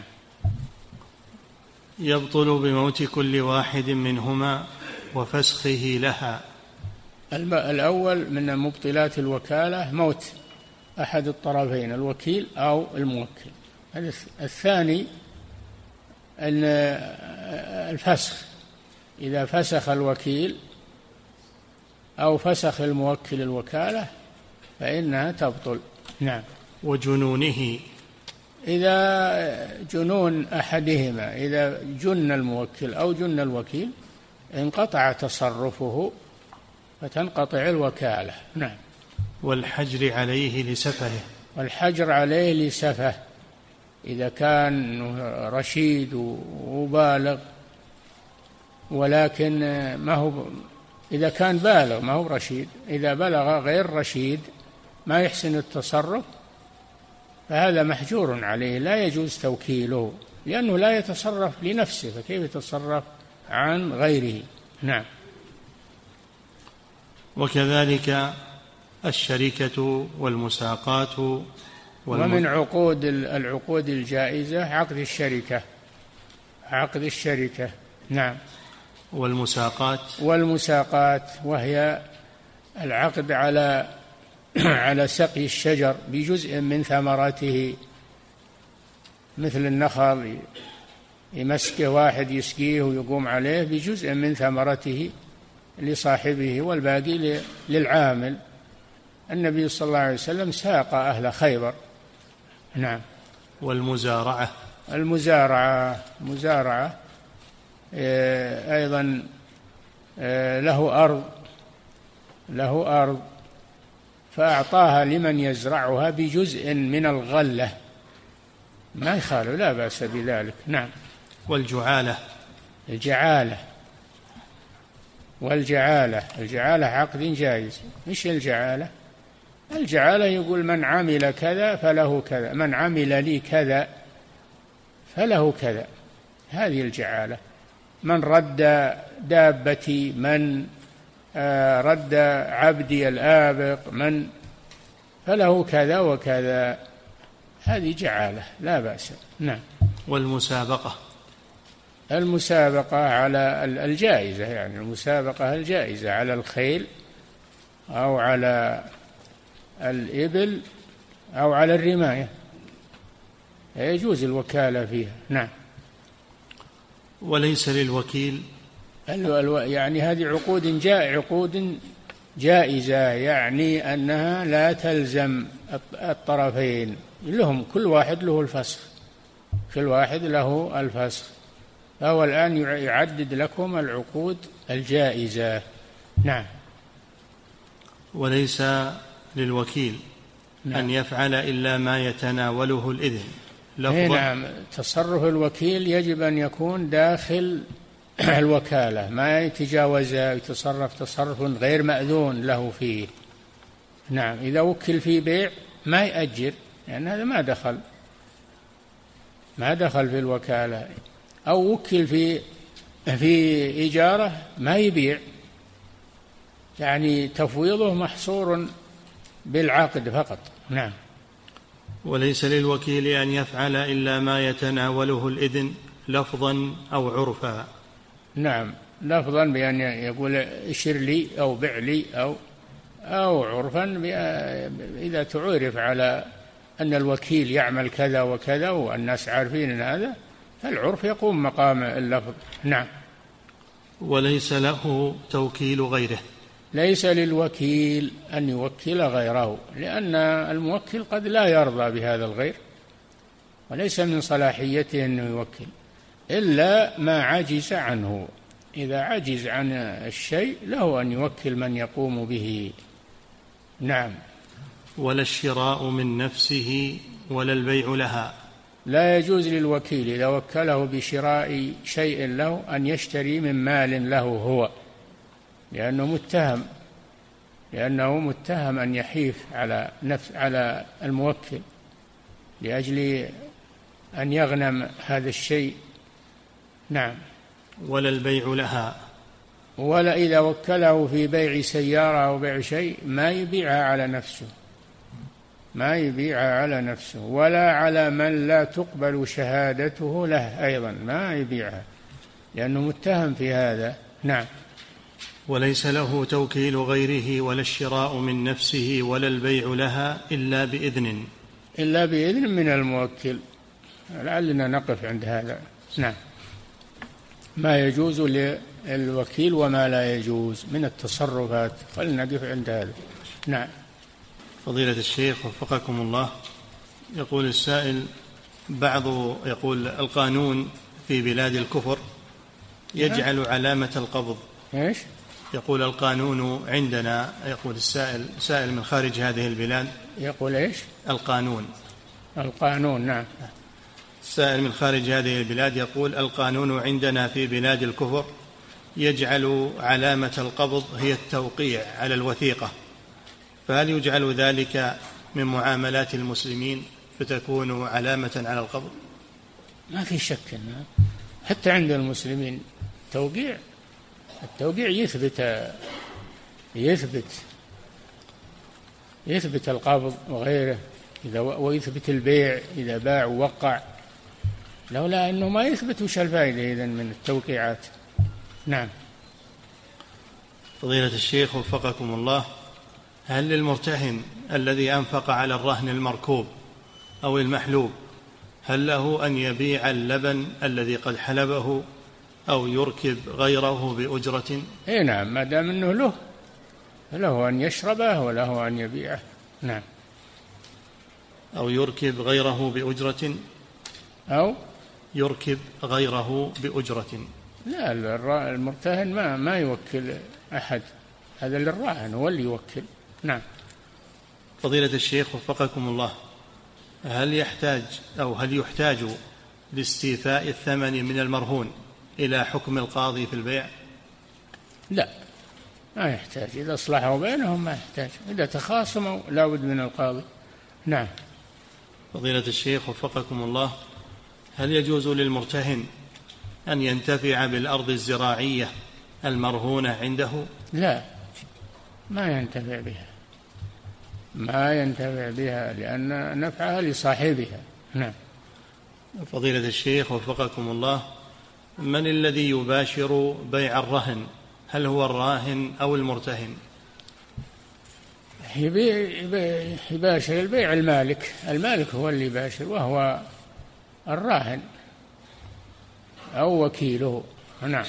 يبطل بموت كل واحد منهما وفسخه لها. الأول من مبطلات الوكالة موت أحد الطرفين الوكيل أو الموكل. الثاني الفسخ، إذا فسخ الوكيل أو فسخ الموكل الوكالة فإنها تبطل. نعم. وجنونه، إذا جنون أحدهما، إذا جن الموكل أو جن الوكيل انقطع تصرفه فتنقطع الوكالة. نعم. والحجر عليه لسفهه، والحجر عليه لسفه، إذا كان رشيد وبالغ، ولكن ما هو، إذا كان بالغ ما هو رشيد، إذا بلغ غير رشيد ما يحسن التصرف فهذا محجور عليه، لا يجوز توكيله، لأنه لا يتصرف لنفسه فكيف يتصرف عن غيره. نعم. وكذلك الشركة والمساقات ومن عقود العقود الجائزة عقد الشركة عقد الشركة نعم. والمساقات والمساقات وهي العقد على على سقي الشجر بجزء من ثمرته، مثل النخل يمسكه واحد يسقيه ويقوم عليه بجزء من ثمرته لصاحبه والباقي للعامل. النبي صلى الله عليه وسلم ساق أهل خيبر. نعم. والمزارعة المزارعة مزارعة أيضا له أرض له أرض فأعطاها لمن يزرعها بجزء من الغلة، ما يخالف، لا بأس بذلك. نعم. والجعالة الجعالة والجعالة الجعالة عقد جائز. مش الجعالة الجعالة يقول من عمل كذا فله كذا، من عمل لي كذا فله كذا، هذه الجعالة. من رد دابتي، من رد عبدي الآبق، من فله كذا وكذا، هذه جعالة لا بأس. نعم. والمسابقة المسابقة على الجائزة، يعني المسابقة الجائزة على الخيل أو على الإبل أو على الرماية يجوز الوكالة فيها. نعم. وليس للوكيل يعني هذه عقود جاء عقود جائزة، يعني أنها لا تلزم الطرفين، لهم كل واحد له الفسخ، كل واحد له الفسخ. فهو الآن يعدد لكم العقود الجائزة. نعم. وليس للوكيل نعم. أن يفعل إلا ما يتناوله الإذن. نعم. تصرف الوكيل يجب أن يكون داخل الوكالة، ما يتجاوزها، يتصرف تصرف غير مأذون له فيه. نعم. إذا وكل في بيع ما يأجر، لأن يعني هذا ما دخل ما دخل في الوكالة. أو وكل في في إجارة ما يبيع، يعني تفويضه محصور بالعقد فقط. نعم. وليس للوكيل أن يفعل إلا ما يتناوله الإذن لفظا أو عرفا. نعم. لفظا بأن يقول اشر لي أو بع لي، أو أو عرفا إذا تعرف على أن الوكيل يعمل كذا وكذا والناس عارفين أن هذا، فالعرف يقوم مقام اللفظ. نعم. وليس له توكيل غيره. ليس للوكيل أن يوكل غيره، لأن الموكل قد لا يرضى بهذا الغير، وليس من صلاحيته أن يوكل إلا ما عجز عنه. إذا عجز عن الشيء له أن يوكل من يقوم به. نعم. ولا الشراء من نفسه ولا البيع لها. لا يجوز للوكيل إذا وكله بشراء شيء له أن يشتري من مال له هو، لأنه متهم لأنه متهم أن يحيف على نفس على الموكل لأجل أن يغنم هذا الشيء. نعم. ولا البيع لها. ولا إذا وكله في بيع سيارة أو بيع شيء ما يبيعها على نفسه، ما يبيعها على نفسه، ولا على من لا تقبل شهادته له أيضا ما يبيعها، لأنه متهم في هذا. نعم. وليس له توكيل غيره ولا الشراء من نفسه ولا البيع لها إلا بإذن إلا بإذن من الموكل. لعلنا نقف عند هذا. نعم. ما يجوز للوكيل وما لا يجوز من التصرفات، خلنا نقف عند هذا. نعم. فضيلة الشيخ وفقكم الله، يقول السائل: بعض يقول القانون في بلاد الكفر يجعل علامة القبض. إيش؟ يقول القانون عندنا، يقول السائل سائل من خارج هذه البلاد، يقول إيش؟ القانون القانون نعم. السائل من خارج هذه البلاد يقول: القانون عندنا في بلاد الكفر يجعل علامة القبض هي التوقيع على الوثيقة، فهل يجعل ذلك من معاملات المسلمين فتكون علامة على القبض؟ ما في شك حتى عند المسلمين توقيع التوقيع يثبت يثبت يثبت القبض وغيره، إذا ويثبت البيع إذا باع ووقع، لولا أنه ما يثبت وش الفائدة إذن من التوقيعات؟ نعم. فضيلة الشيخ وفقكم الله، هل للمرتهن الذي أنفق على الرهن المركوب أو المحلوب هل له أن يبيع اللبن الذي قد حلبه أو يركب غيره بأجرة؟ إيه نعم، ما دام أنه له له أن يشربه وله أن يبيعه. نعم. أو يركب غيره بأجرة أو يركب غيره بأجرة. لا، المرتهن ما ما يوكل أحد، هذا للراهن هو اللي يوكل. نعم. فضيلة الشيخ وفقكم الله، هل يحتاج أو هل يحتاج لاستيفاء الثمن من المرهون إلى حكم القاضي في البيع؟ لا، ما يحتاج. إذا أصلحوا بينهم ما يحتاج، إذا تخاصموا لا بد من القاضي. نعم. فضيلة الشيخ وفقكم الله، هل يجوز للمرتهن أن ينتفع بالأرض الزراعية المرهونة عنده؟ لا، ما ينتفع بها، ما ينتفع بها لأن نفعها لصاحبها. نعم. فضيلة الشيخ وفقكم الله، من الذي يباشر بيع الرهن؟ هل هو الراهن أو المرتهن؟ يباشر البيع المالك، المالك هو اللي يباشر وهو الراهن أو وكيله. نعم.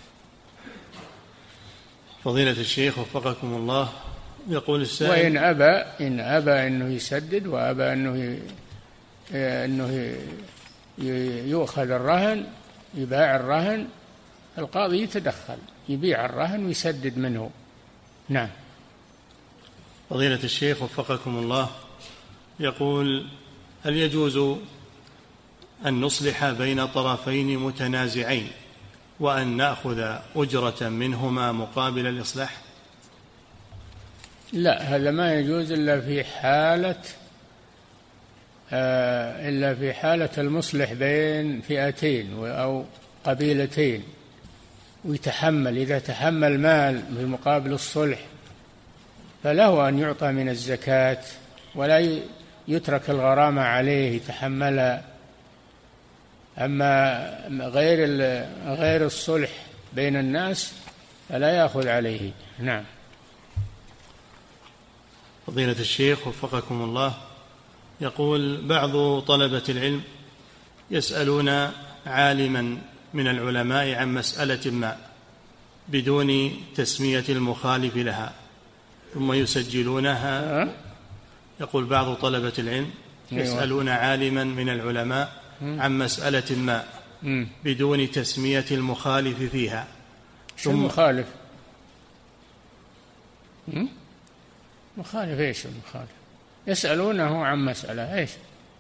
فضيلة الشيخ وفقكم الله، يقول السائل: وإن أبى إن أبى أنه يسدد وأبى أنه أنه يؤخذ الرهن، يباع الرهن، القاضي يتدخل يبيع الرهن ويسدد منه. نعم. فضيلة الشيخ وفقكم الله، يقول: هل يجوز أن نصلح بين طرفين متنازعين وأن نأخذ أجرة منهما مقابل الإصلاح؟ لا، هذا ما يجوز إلا في حالة آه إلا في حالة المصلح بين فئتين أو قبيلتين ويتحمل، إذا تحمل مال في مقابل الصلح فله أن يعطى من الزكاة ولا يترك الغرامة عليه يتحملها. أما غير غير الصلح بين الناس فلا يأخذ عليه. نعم. فضيلة الشيخ وفقكم الله، يقول بعض طلبة العلم يسألون عالما من العلماء عن مسألة ما بدون تسمية المخالف لها ثم يسجلونها. يقول بعض طلبة العلم يسألون عالما من العلماء عن مسألة ما بدون تسمية المخالف فيها. شو المخالف؟ مخالف ايش المخالف؟ يسألونه عن مسألة ايش؟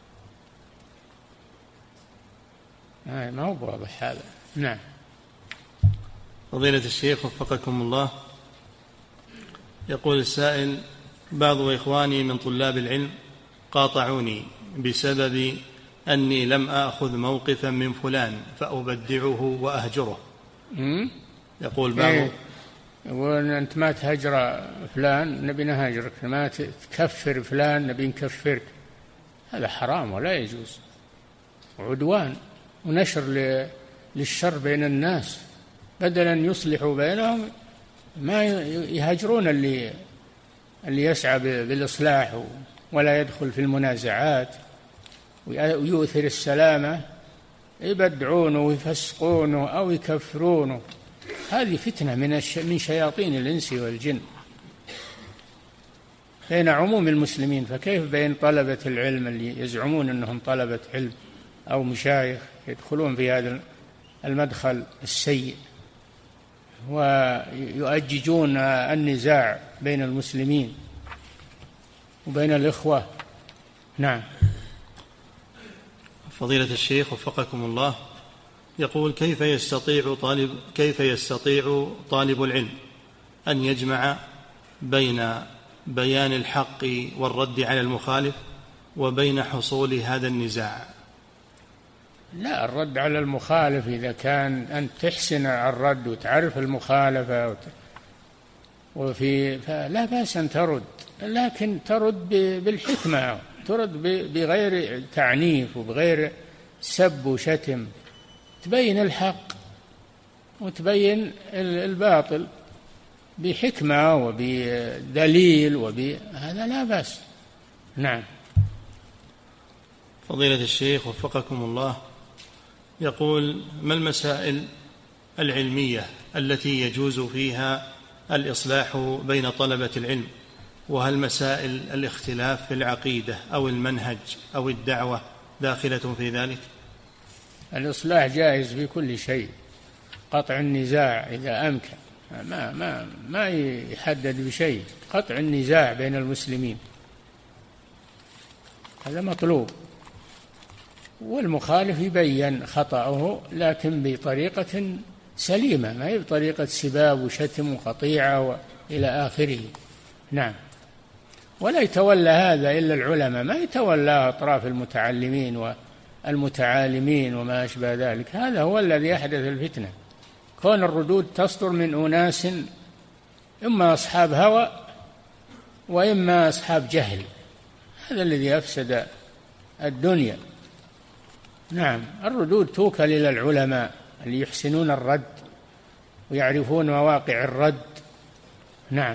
آه ما هو واضح هذا. نعم. فضيلة الشيخ وفقكم الله، يقول السائل: بعض إخواني من طلاب العلم قاطعوني بسبب أني لم آخذ موقفا من فلان فأبدعه وأهجره. يقول بعض إيه؟ يقول أنت ما تهجر فلان نبي نهاجرك، ما تكفر فلان نبي نكفرك. هذا حرام ولا يجوز، وعدوان ونشر للشر بين الناس، بدلا يصلحوا بينهم ما يهجرون اللي اللي يسعى بالإصلاح ولا يدخل في المنازعات ويؤثر السلامة، يبدعونه ويفسقونه أو يكفرونه. هذه فتنة من من شياطين الإنس والجن بين عموم المسلمين، فكيف بين طلبة العلم اللي يزعمون أنهم طلبة علم أو مشايخ يدخلون في هذا المدخل السيء ويؤججون النزاع بين المسلمين وبين الإخوة. نعم. فضيلة الشيخ وفقكم الله، يقول: كيف يستطيع طالب كيف يستطيع طالب العلم أن يجمع بين بيان الحق والرد على المخالف وبين حصول هذا النزاع؟ لا، الرد على المخالف إذا كان أنت تحسن الرد وتعرف المخالفة وفي فلا بأس أن ترد، لكن ترد بالحكمة، ترد بغير تعنيف وبغير سب وشتم، تبين الحق وتبين الباطل بحكمة وبدليل، وبهذا لا بأس. نعم. فضيلة الشيخ وفقكم الله، يقول: ما المسائل العلمية التي يجوز فيها الإصلاح بين طلبة العلم؟ وهل مسائل الاختلاف في العقيدة أو المنهج أو الدعوة داخلة في ذلك؟ الإصلاح جائز في كل شيء، قطع النزاع إذا أمكن، ما ما ما يحدد بشيء، قطع النزاع بين المسلمين هذا مطلوب، والمخالف يبين خطأه لكن بطريقة سليمة، ما هي بطريقة سباب وشتم وقطيعة وإلى آخره. نعم. ولا يتولى هذا إلا العلماء، ما يتولى أطراف المتعلمين والمتعالمين وما أشبه ذلك، هذا هو الذي أحدث الفتنة. كون الردود تصدر من أناس إما أصحاب هوى وإما أصحاب جهل، هذا الذي أفسد الدنيا. نعم. الردود توكل إلى العلماء اللي يحسنون الرد ويعرفون مواقع الرد. نعم.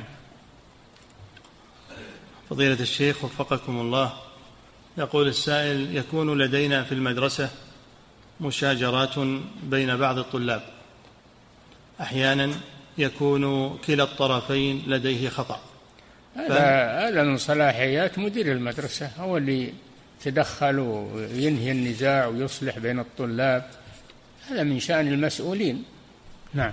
فضيلة الشيخ وفقكم الله، يقول السائل: يكون لدينا في المدرسة مشاجرات بين بعض الطلاب، أحيانا يكون كلا الطرفين لديه خطأ. هذا هذا من صلاحيات مدير المدرسة، هو اللي يتدخل وينهي النزاع ويصلح بين الطلاب، هذا من شأن المسؤولين. نعم.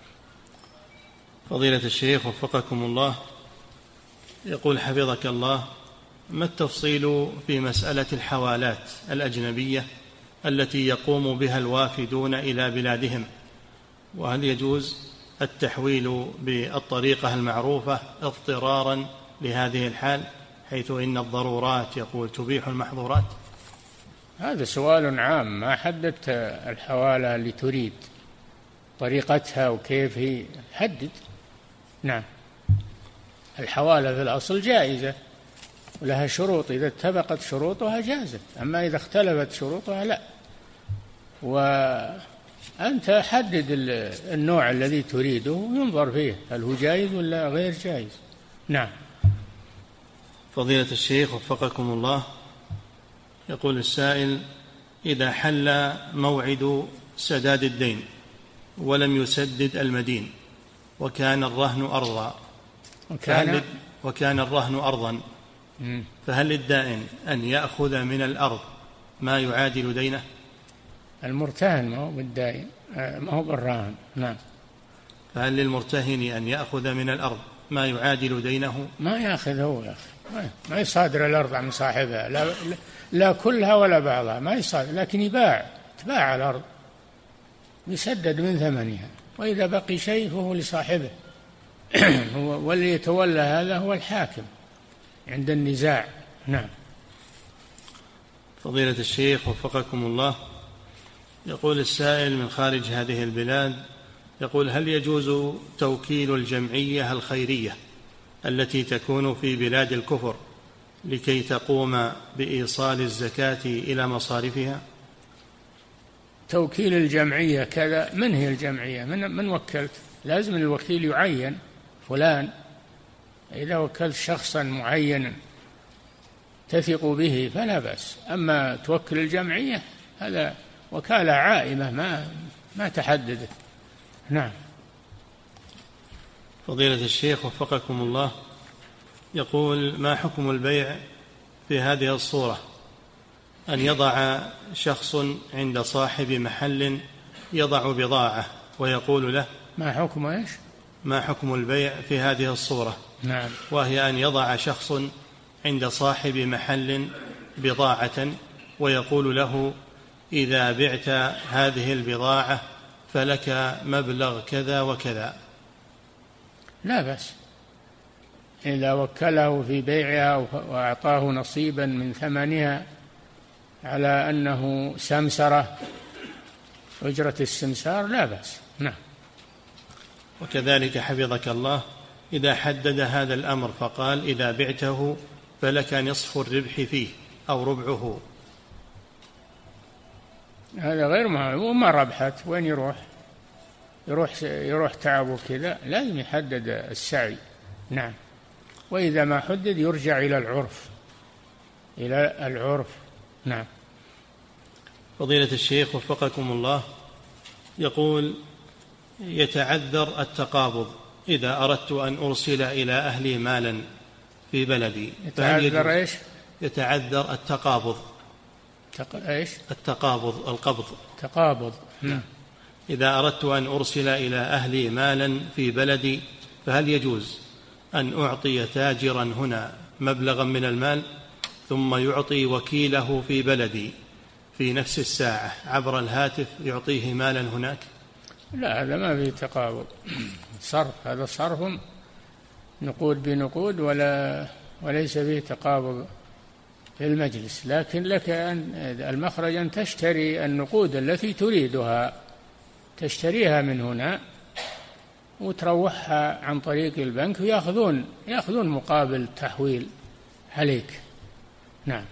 فضيلة الشيخ وفقكم الله، يقول حفظك الله: ما التفصيل في مسألة الحوالات الأجنبية التي يقوم بها الوافدون إلى بلادهم؟ وهل يجوز التحويل بالطريقة المعروفة اضطرارا لهذه الحال، حيث إن الضرورات يقول تبيح المحظورات؟ هذا سؤال عام، ما حددت الحوالة اللي تريد طريقتها وكيف هي، حدد. نعم. الحوالة في الأصل جائزة ولها شروط، إذا اتفقت شروطها جازت، أما إذا اختلفت شروطها لا. وأنت حدد النوع الذي تريده وينظر فيه هل هو جائز ولا غير جائز. نعم. فضيلة الشيخ وفقكم الله، يقول السائل: إذا حل موعد سداد الدين ولم يسدد المدين وكان الرهن أرضا وكان, وكان الرهن أرضا فهل للدائن أن يأخذ من الأرض ما يعادل دينه؟ المرتهن ما هو بالدائن، ما هو بالراهن. نعم. فهل للمرتهن أن يأخذ من الأرض ما يعادل دينه؟ ما يأخذ هو يا أخي، ما يصادر الأرض عن صاحبها، لا, لا كلها ولا بعضها، ما يصادر، لكن يباع، تباع الأرض يسدد من ثمنها، وإذا بقي شيء فهو لصاحبه. واللي يتولى هذا هو الحاكم عند النزاع. نعم. فضيلة الشيخ وفقكم الله، يقول السائل من خارج هذه البلاد، يقول: هل يجوز توكيل الجمعية الخيرية التي تكون في بلاد الكفر لكي تقوم بإيصال الزكاة إلى مصارفها؟ توكيل الجمعية كذا، من هي الجمعية؟ من, من وكلت؟ لازم الوكيل يعين فلان. إذا وكلت شخصا معينا تثق به فلا بأس، أما توكل الجمعية هذا وكالة عائمة ما ما تحددت. نعم. فضيلة الشيخ وفقكم الله، يقول: ما حكم البيع في هذه الصورة؟ أن يضع شخص عند صاحب محل يضع بضاعة ويقول له ما حكم إيش؟ ما حكم البيع في هذه الصورة؟ نعم. وهي أن يضع شخص عند صاحب محل بضاعة ويقول له: إذا بعت هذه البضاعة فلك مبلغ كذا وكذا. لا بأس إذا وكله في بيعها وأعطاه نصيبا من ثمنها على أنه سمسرة، أجرة السمسار، لا بأس. نعم. وكذلك حفظك الله، إذا حدد هذا الأمر فقال: إذا بعته فلك نصف الربح فيه، أو ربعه؟ هذا غير مهم، وما ربحت وين يروح يروح يروح تعبه كذا، لازم يحدد السعي. نعم. وإذا ما حدد يرجع إلى العرف إلى العرف. نعم. فضيلة الشيخ وفقكم الله، يقول: يتعذر التقابض إذا أردت أن أرسل إلى أهلي مالا في بلدي. يتعذر إيش؟ يتعذر التقابض. تق... إيش؟ التقابض، القبض. تقابض. نعم. إذا أردت أن أرسل إلى أهلي مالا في بلدي، فهل يجوز أن أعطي تاجرا هنا مبلغا من المال ثم يعطي وكيله في بلدي في نفس الساعة عبر الهاتف يعطيه مالا هناك؟ لا، هذا ما فيه تقابض، صرف، هذا صرف نقود بنقود، ولا وليس فيه تقابض في المجلس. لكن لك أن المخرج أن تشتري النقود التي تريدها، تشتريها من هنا وتروحها عن طريق البنك ويأخذون يأخذون مقابل تحويل عليك. نعم.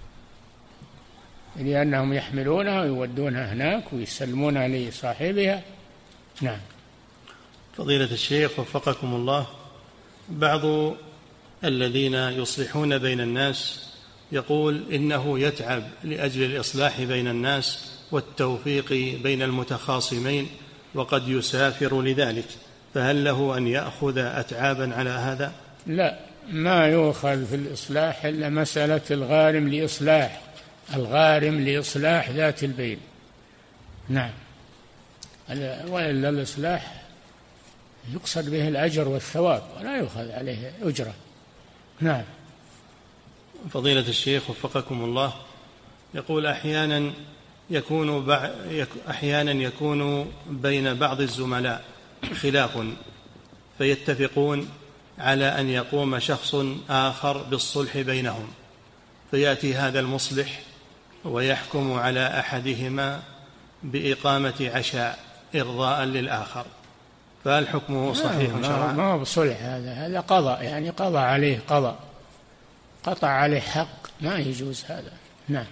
لأنهم يحملونها ويودونها هناك ويسلمونها لصاحبها. نعم. فضيلة الشيخ وفقكم الله، بعض الذين يصلحون بين الناس يقول إنه يتعب لأجل الإصلاح بين الناس والتوفيق بين المتخاصمين وقد يسافر لذلك، فهل له أن يأخذ أتعابا على هذا؟ لا، ما يؤخذ في الإصلاح إلا مسألة الغارم لإصلاح الغارم لإصلاح ذات البين. نعم. وإلا الإصلاح يقصد به الأجر والثواب ولا يؤخذ عليه أجرة. نعم. فضيلة الشيخ وفقكم الله، يقول: أحيانا يكون بع... أحيانا يكون بين بعض الزملاء خلاف فيتفقون على أن يقوم شخص آخر بالصلح بينهم، فيأتي هذا المصلح ويحكم على أحدهما بإقامة عشاء إرضاء للآخر، فهل حكمه صحيح شرعا؟ ما هو بصلح، هذا هذا قضاء، يعني قضى عليه قضاء، قطع عليه حق، ما يجوز هذا. نعم.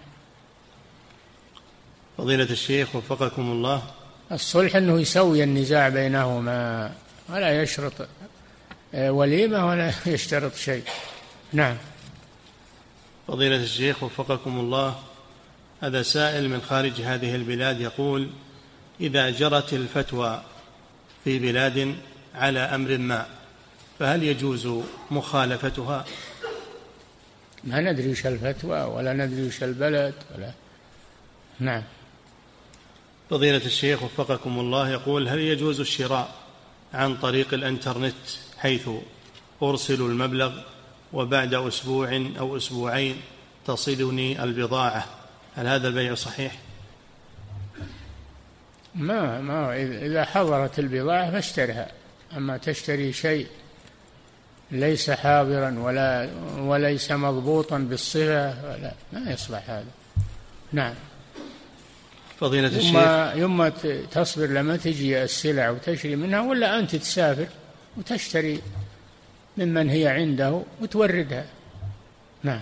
فضيلة الشيخ وفقكم الله، الصلح أنه يسوي النزاع بينهما ولا يشرط وليمة ولا يشترط شيء. نعم. فضيلة الشيخ وفقكم الله، هذا سائل من خارج هذه البلاد يقول: إذا جرت الفتوى في بلاد على أمر ما فهل يجوز مخالفتها؟ ما ندري وش الفتوى ولا ندري وش البلد ولا. نعم. فضيلة الشيخ وفقكم الله، يقول: هل يجوز الشراء عن طريق الانترنت حيث أرسل المبلغ وبعد أسبوع أو أسبوعين تصلني البضاعة، هل هذا البيع صحيح؟ ما ما إذا حضرت البضاعة فاشترها، أما تشتري شيء ليس حاضرا ولا وليس مضبوطا بالصفة ولا، ما يصلح هذا. نعم. فضيلة الشيخ، يوم تصبر لما تجي السلع وتشتري منها، ولا أنت تسافر وتشتري ممن هي عنده وتوردها. نعم.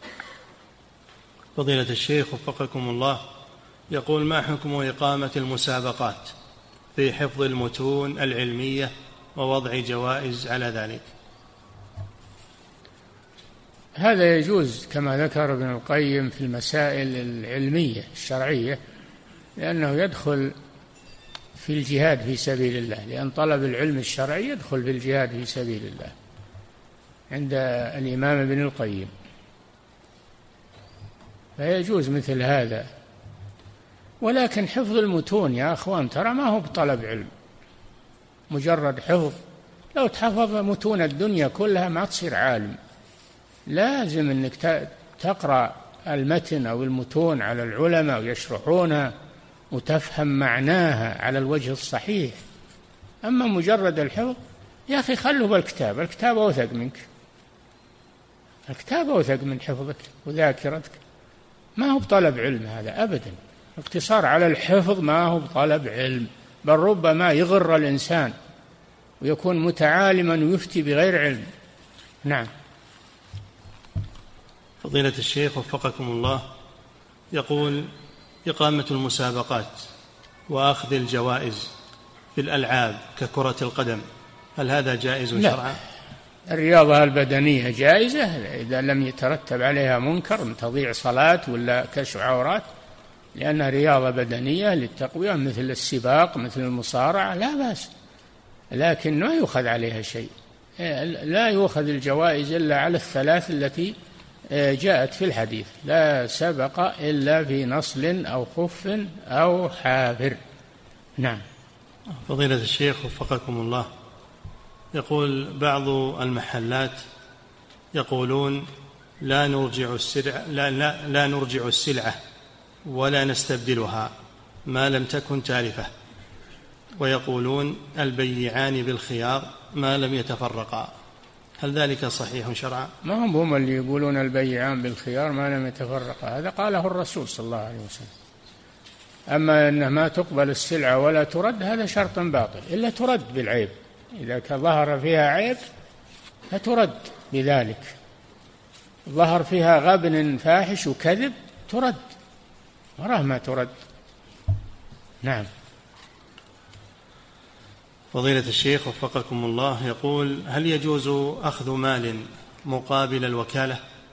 فضيلة الشيخ وفقكم الله، يقول: ما حكم إقامة المسابقات في حفظ المتون العلمية ووضع جوائز على ذلك؟ هذا يجوز كما ذكر ابن القيم في المسائل العلمية الشرعية، لأنه يدخل في الجهاد في سبيل الله، لأن طلب العلم الشرعي يدخل في الجهاد في سبيل الله عند الإمام ابن القيم، فيجوز مثل هذا. ولكن حفظ المتون يا أخوان ترى ما هو بطلب علم، مجرد حفظ. لو تحفظ متون الدنيا كلها ما تصير عالم، لازم أنك تقرأ المتن أو المتون على العلماء ويشرحونها وتفهم معناها على الوجه الصحيح. أما مجرد الحفظ يا أخي خلوا بالكتاب، الكتاب أوثق منك، الكتاب أوثق من حفظك وذاكرتك، ما هو بطلب علم هذا أبدا. اقتصار على الحفظ ما هو بطلب علم، بل ربما يغر الإنسان ويكون متعالما ويفتي بغير علم. نعم. فضيلة الشيخ وفقكم الله، يقول: إقامة المسابقات وأخذ الجوائز في الألعاب ككرة القدم، هل هذا جائز شرعا؟ الرياضة البدنية جائزة إذا لم يترتب عليها منكر من تضييع صلاة ولا كشف عورات، لأنها رياضة بدنية للتقوية مثل السباق مثل المصارعة لا بأس، لكن ما يؤخذ عليها شيء. لا يؤخذ الجوائز إلا على الثلاث التي جاءت في الحديث: لا سبق إلا في نصل أو خف أو حافر. نعم. فضيلة الشيخ وفقكم الله، يقول بعض المحلات يقولون لا نرجع السلعة لا, لا, لا نرجع السلعة ولا نستبدلها ما لم تكن تالفة، ويقولون البيعان بالخيار ما لم يتفرقا، هل ذلك صحيح شرعا؟ ما هم هم اللي يقولون البيعان بالخيار ما لم يتفرقا، هذا قاله الرسول صلى الله عليه وسلم. أما أن ما تقبل السلعة ولا ترد هذا شرط باطل، إلا ترد بالعيب، إذا ظهر فيها عيب فترد بذلك، ظهر فيها غبن فاحش وكذب ترد، وراه ما ترد. نعم. فضيلة الشيخ وفقكم الله، يقول: هل يجوز أخذ مال مقابل الوكالة؟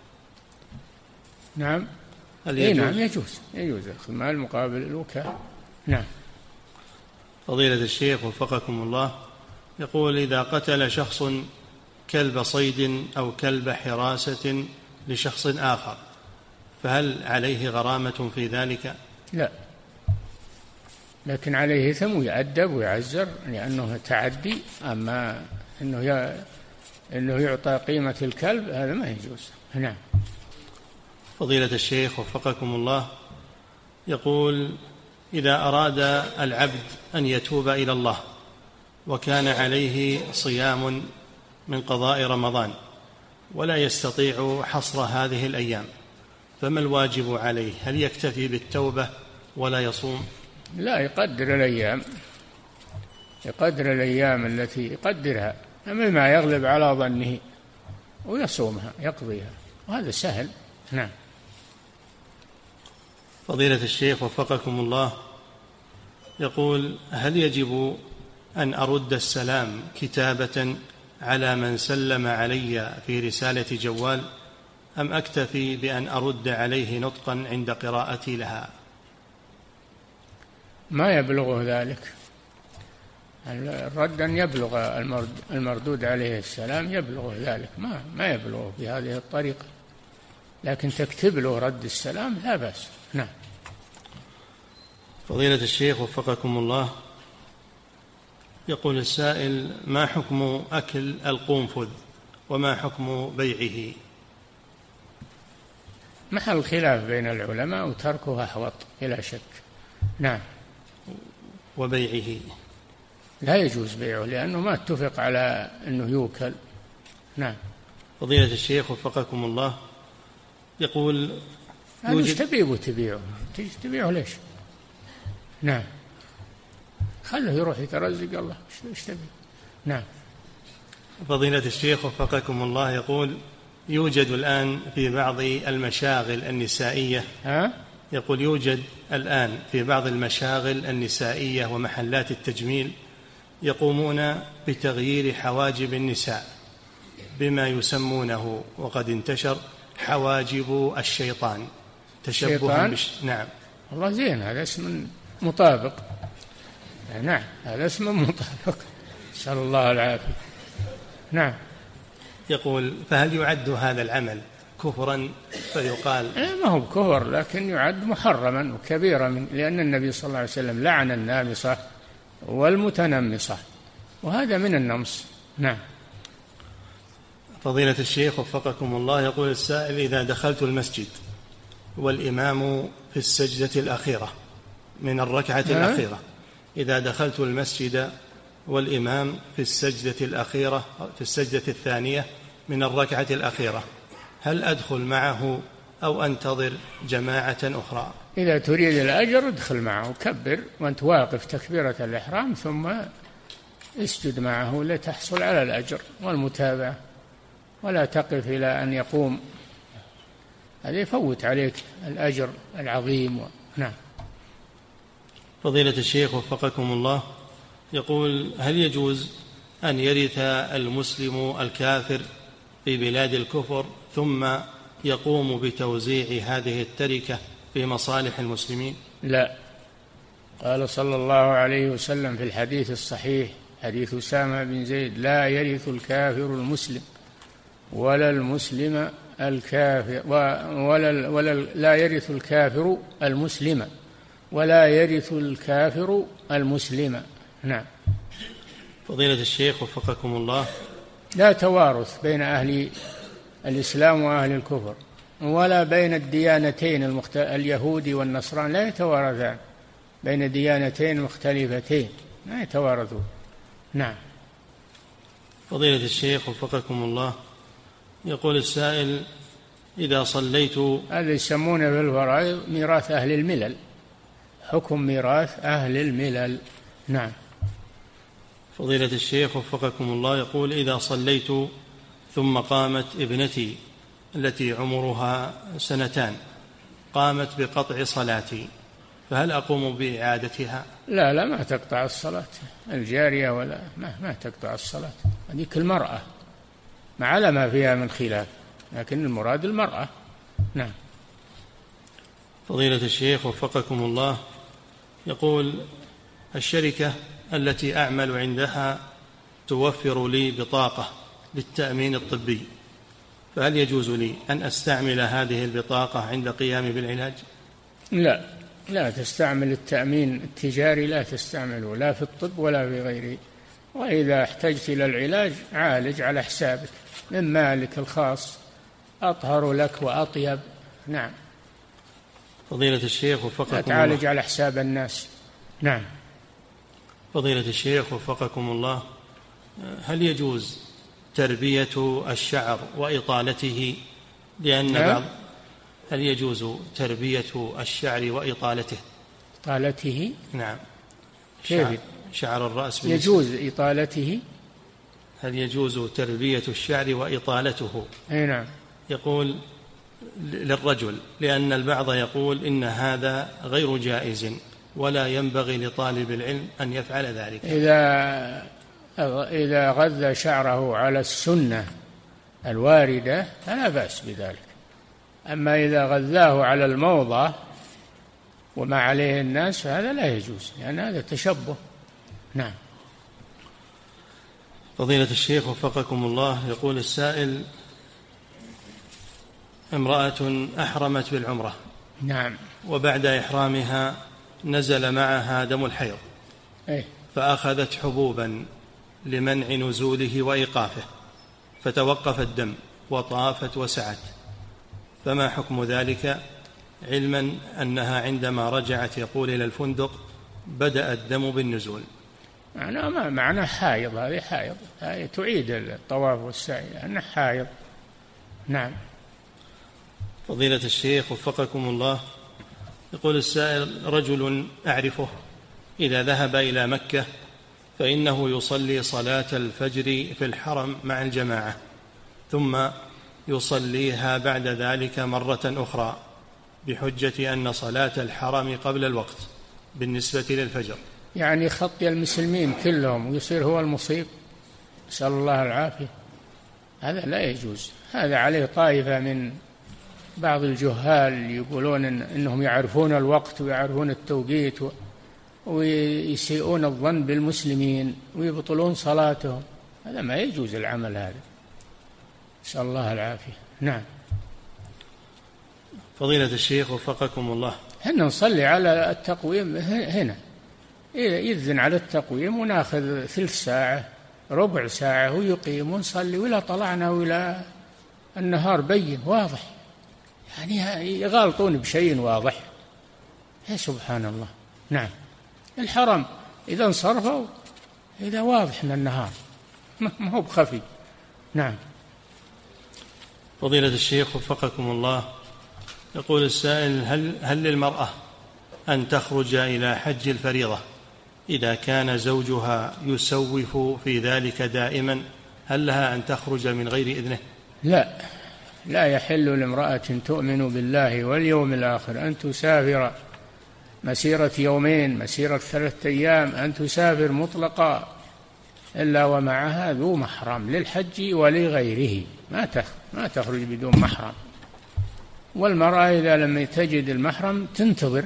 نعم. هل يجوز؟ يجوز؟ نعم يجوز يجوز أخذ مال مقابل الوكالة. نعم. فضيلة الشيخ وفقكم الله، يقول: إذا قتل شخص كلب صيد أو كلب حراسة لشخص آخر فهل عليه غرامة في ذلك؟ لا، لكن عليه إثم ويؤدب ويعزر لأنه تعدي، أما أنه أنه يعطى قيمة الكلب هذا ما يجوز. نعم. فضيلة الشيخ وفقكم الله، يقول: إذا أراد العبد أن يتوب إلى الله وكان عليه صيام من قضاء رمضان ولا يستطيع حصر هذه الأيام فما الواجب عليه؟ هل يكتفي بالتوبة ولا يصوم؟ لا، يقدر الأيام، يقدر الأيام التي يقدرها مما يغلب على ظنه ويصومها يقضيها، وهذا سهل. نعم. فضيلة الشيخ وفقكم الله، يقول: هل يجب أن أرد السلام كتابة على من سلم علي في رسالة جوال أم أكتفي بأن أرد عليه نطقا عند قراءتي لها؟ ما يبلغه ذلك، الرد أن يبلغ المردود عليه السلام، يبلغه ذلك، ما ما يبلغه بهذه الطريقة، لكن تكتب له رد السلام لا بأس. نعم. فضيلة الشيخ وفقكم الله، يقول السائل: ما حكم أكل القنفذ وما حكم بيعه؟ محل خلاف بين العلماء وتركه أحوط بلا شك. نعم. وبيعه لا يجوز بيعه لأنه ما اتفق على أنه يوكل. نعم. فضيلة الشيخ وفقكم الله، يقول: ايش تبيه تبيعه تيجي تبيعه ليش؟ نعم، خله يروح يترزق الله، ايش تبيه؟ نعم. فضيلة الشيخ وفقكم الله، يقول: يوجد الآن في بعض المشاغل النسائية ها؟ يقول يوجد الآن في بعض المشاغل النسائية ومحلات التجميل يقومون بتغيير حواجب النساء بما يسمونه، وقد انتشر، حواجب الشيطان تشبها بش... نعم. والله زين، هذا اسم مطابق. نعم، هذا اسم مطابق، نسأل الله العافية. نعم. يقول: فهل يعد هذا العمل كفرا فيقال؟ ما هو كفر، لكن يعد محرما وكبيرا، من لأن النبي صلى الله عليه وسلم لعن النامصة والمتنمصة، وهذا من النمص. نعم. فضيلة الشيخ وفقكم الله، يقول السائل: إذا دخلت المسجد والإمام في السجدة الأخيرة من الركعة الأخيرة إذا دخلت المسجد والإمام في السجدة الأخيرة في السجدة الثانية من الركعة الأخيرة هل أدخل معه أو أنتظر جماعة أخرى؟ إذا تريد الأجر ادخل معه، كبر وأنت واقف تكبيرة الإحرام ثم اسجد معه لتحصل على الأجر والمتابعة، ولا تقف إلى أن يقوم هذا يفوت عليك الأجر العظيم. نعم. فضيلة الشيخ وفقكم الله، يقول: هل يجوز أن يرث المسلم الكافر في بلاد الكفر ثم يقوم بتوزيع هذه التركة في مصالح المسلمين؟ لا. قال صلى الله عليه وسلم في الحديث الصحيح، حديث أسامة بن زيد: لا يرث الكافر المسلم ولا المسلم الكافر ولا, ولا لا يرث الكافر المسلم ولا يرث الكافر المسلم. نعم. فضيلة الشيخ وفقكم الله، لا توارث بين أهل الإسلام وأهل الكفر، ولا بين الديانتين المخت... اليهودي والنصران لا يتوارثان، بين ديانتين مختلفتين لا يتوارثون. نعم. فضيلة الشيخ وفقكم الله، يقول السائل: إذا صليت، هذا يسمونه في الفرائض ميراث أهل الملل، حكم ميراث أهل الملل. نعم. فضيلة الشيخ وفقكم الله، يقول: إذا صليت ثم قامت ابنتي التي عمرها سنتان قامت بقطع صلاتي، فهل أقوم بإعادتها؟ لا لا، ما تقطع الصلاة الجارية، ولا ما, ما تقطع الصلاة، هذيك المرأة ما على ما فيها من خلاف، لكن المراد المرأة. نعم. فضيلة الشيخ وفقكم الله، يقول: الشركة التي أعمل عندها توفر لي بطاقة للتأمين الطبي، فهل يجوز لي أن أستعمل هذه البطاقة عند قيامي بالعلاج؟ لا لا تستعمل التأمين التجاري، لا تستعمله لا في الطب ولا في غيره، وإذا احتجت إلى العلاج عالج على حسابك من مالك الخاص، أطهر لك وأطيب. نعم. فضيلة الشيخ وفقكم الله، لا تعالج على حساب الناس. نعم. فضيلة الشيخ وفقكم الله، هل يجوز تربية الشعر وإطالته؟ لأن نعم. بعض هل يجوز تربية الشعر وإطالته؟ إطالته؟ نعم. كيف؟ شعر, شعر الرأس يجوز إطالته؟ هل يجوز تربية الشعر وإطالته؟ أي نعم. يقول للرجل، لأن البعض يقول إن هذا غير جائز ولا ينبغي لطالب العلم أن يفعل ذلك. إذا إذا غذى شعره على السنة الواردة فلا بأس بذلك، أما إذا غذاه على الموضة وما عليه الناس فهذا لا يجوز، لأن هذا تشبه. نعم. فضيلة الشيخ وفقكم الله، يقول السائل: امرأة أحرمت بالعمرة، نعم، وبعد إحرامها نزل معها دم الحيض، إيه؟ فأخذت حبوبا لمنع نزوله وإيقافه، فتوقف الدم وطافت وسعت، فما حكم ذلك، علما أنها عندما رجعت يقول إلى الفندق بدأ الدم بالنزول؟ معناه ما معناه حائض، هذه حائض، هذه تعيد الطواف والسعي لأنها حائض. نعم. فضيلة الشيخ وفقكم الله، يقول السائل: رجل أعرفه إذا ذهب إلى مكة فإنه يصلي صلاة الفجر في الحرم مع الجماعة، ثم يصليها بعد ذلك مرة أخرى بحجة أن صلاة الحرم قبل الوقت بالنسبة للفجر، يعني خطي المسلمين كلهم ويصير هو المصيب، نسأل الله العافية، هذا لا يجوز. هذا عليه طائفة من بعض الجهال يقولون إن إنهم يعرفون الوقت ويعرفون التوقيت ويسيئون الظن بالمسلمين ويبطلون صلاتهم، هذا ما يجوز العمل هذا، نسأل الله العافية. نعم. فضيلة الشيخ وفقكم الله، هنا نصلي على التقويم، هنا يذن على التقويم وناخذ ثلث ساعة ربع ساعة ويقيم ونصلي، ولا طلعنا ولا النهار بين واضح، يعني يغالطون بشيء واضح، يا سبحان الله. نعم. الحرم إذا انصرفوا إذا واضح من النهار ما هو بخفي. نعم. فضيلة الشيخ وفقكم الله، يقول السائل: هل, هل للمرأة أن تخرج إلى حج الفريضة إذا كان زوجها يسوف في ذلك دائما؟ هل لها أن تخرج من غير إذنه؟ لا لا يحل لامرأة تؤمن بالله واليوم الآخر أن تسافر مسيرة يومين مسيرة ثلاثة أيام أن تسافر مطلقا إلا ومعها ذو محرم للحج ولغيره، ما ما تخرج بدون محرم. والمرأة إذا لم تجد المحرم تنتظر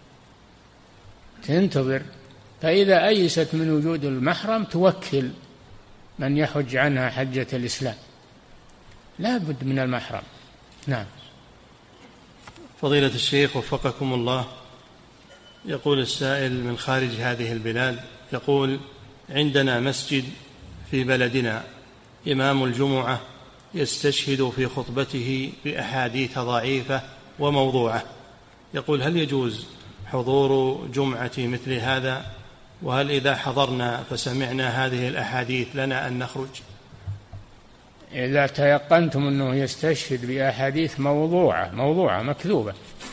تنتظر فإذا أيست من وجود المحرم توكل من يحج عنها حجة الإسلام، لا بد من المحرم. نعم. فضيلة الشيخ وفقكم الله، يقول السائل من خارج هذه البلاد، يقول: عندنا مسجد في بلدنا إمام الجمعة يستشهد في خطبته بأحاديث ضعيفة وموضوعة، يقول: هل يجوز حضور جمعة مثل هذا؟ وهل إذا حضرنا فسمعنا هذه الأحاديث لنا أن نخرج؟ إذا تيقنتم أنه يستشهد بأحاديث موضوعة موضوعة مكذوبة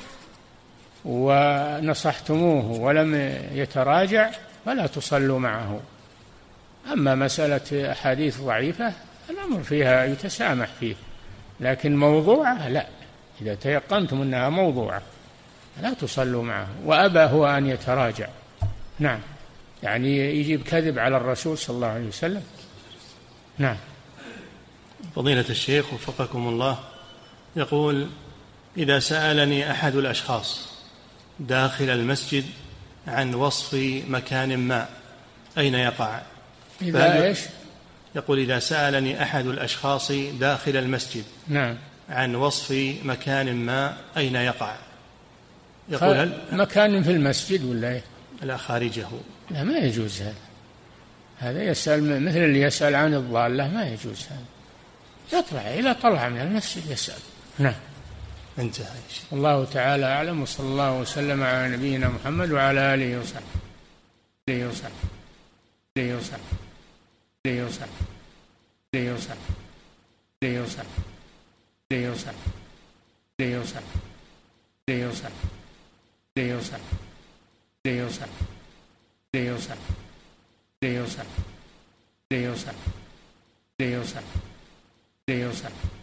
ونصحتموه ولم يتراجع فلا تصلوا معه. أما مسألة أحاديث ضعيفة الأمر فيها يتسامح فيه، لكن موضوعة لا، إذا تيقنتم أنها موضوعة لا تصلوا معه. وأبى هو أن يتراجع، نعم، يعني يجيب كذب على الرسول صلى الله عليه وسلم. نعم. فضيلة الشيخ وفقكم الله، يقول: إذا سألني أحد الأشخاص داخل المسجد عن وصف مكان ما أين يقع؟ إذا إيش؟ يقول: إذا سألني أحد الأشخاص داخل المسجد نعم عن وصف مكان ما أين يقع؟ يقول: هل مكان في المسجد ولا إيه؟ لا، خارجه. لا، ما يجوز هذا. هذا يسأل مثل اللي يسأل عن الضالة، ما يجوز هذا. يطلع إذا طلع من المسجد يسأل. نعم. انتهى. الله تعالى أعلم، وصلى الله وسلم على نبينا محمد وعلى آله وصحبه آله وصحبه آله وصحبه آله وصحبه آله وصحبه آله وصحبه آله وصحبه آله وصحبه آله وصحبه آله وصحبه آله وصحبه آله وصحبه آله وصحبه آله وصحبه آله وصحبه آله وصحبه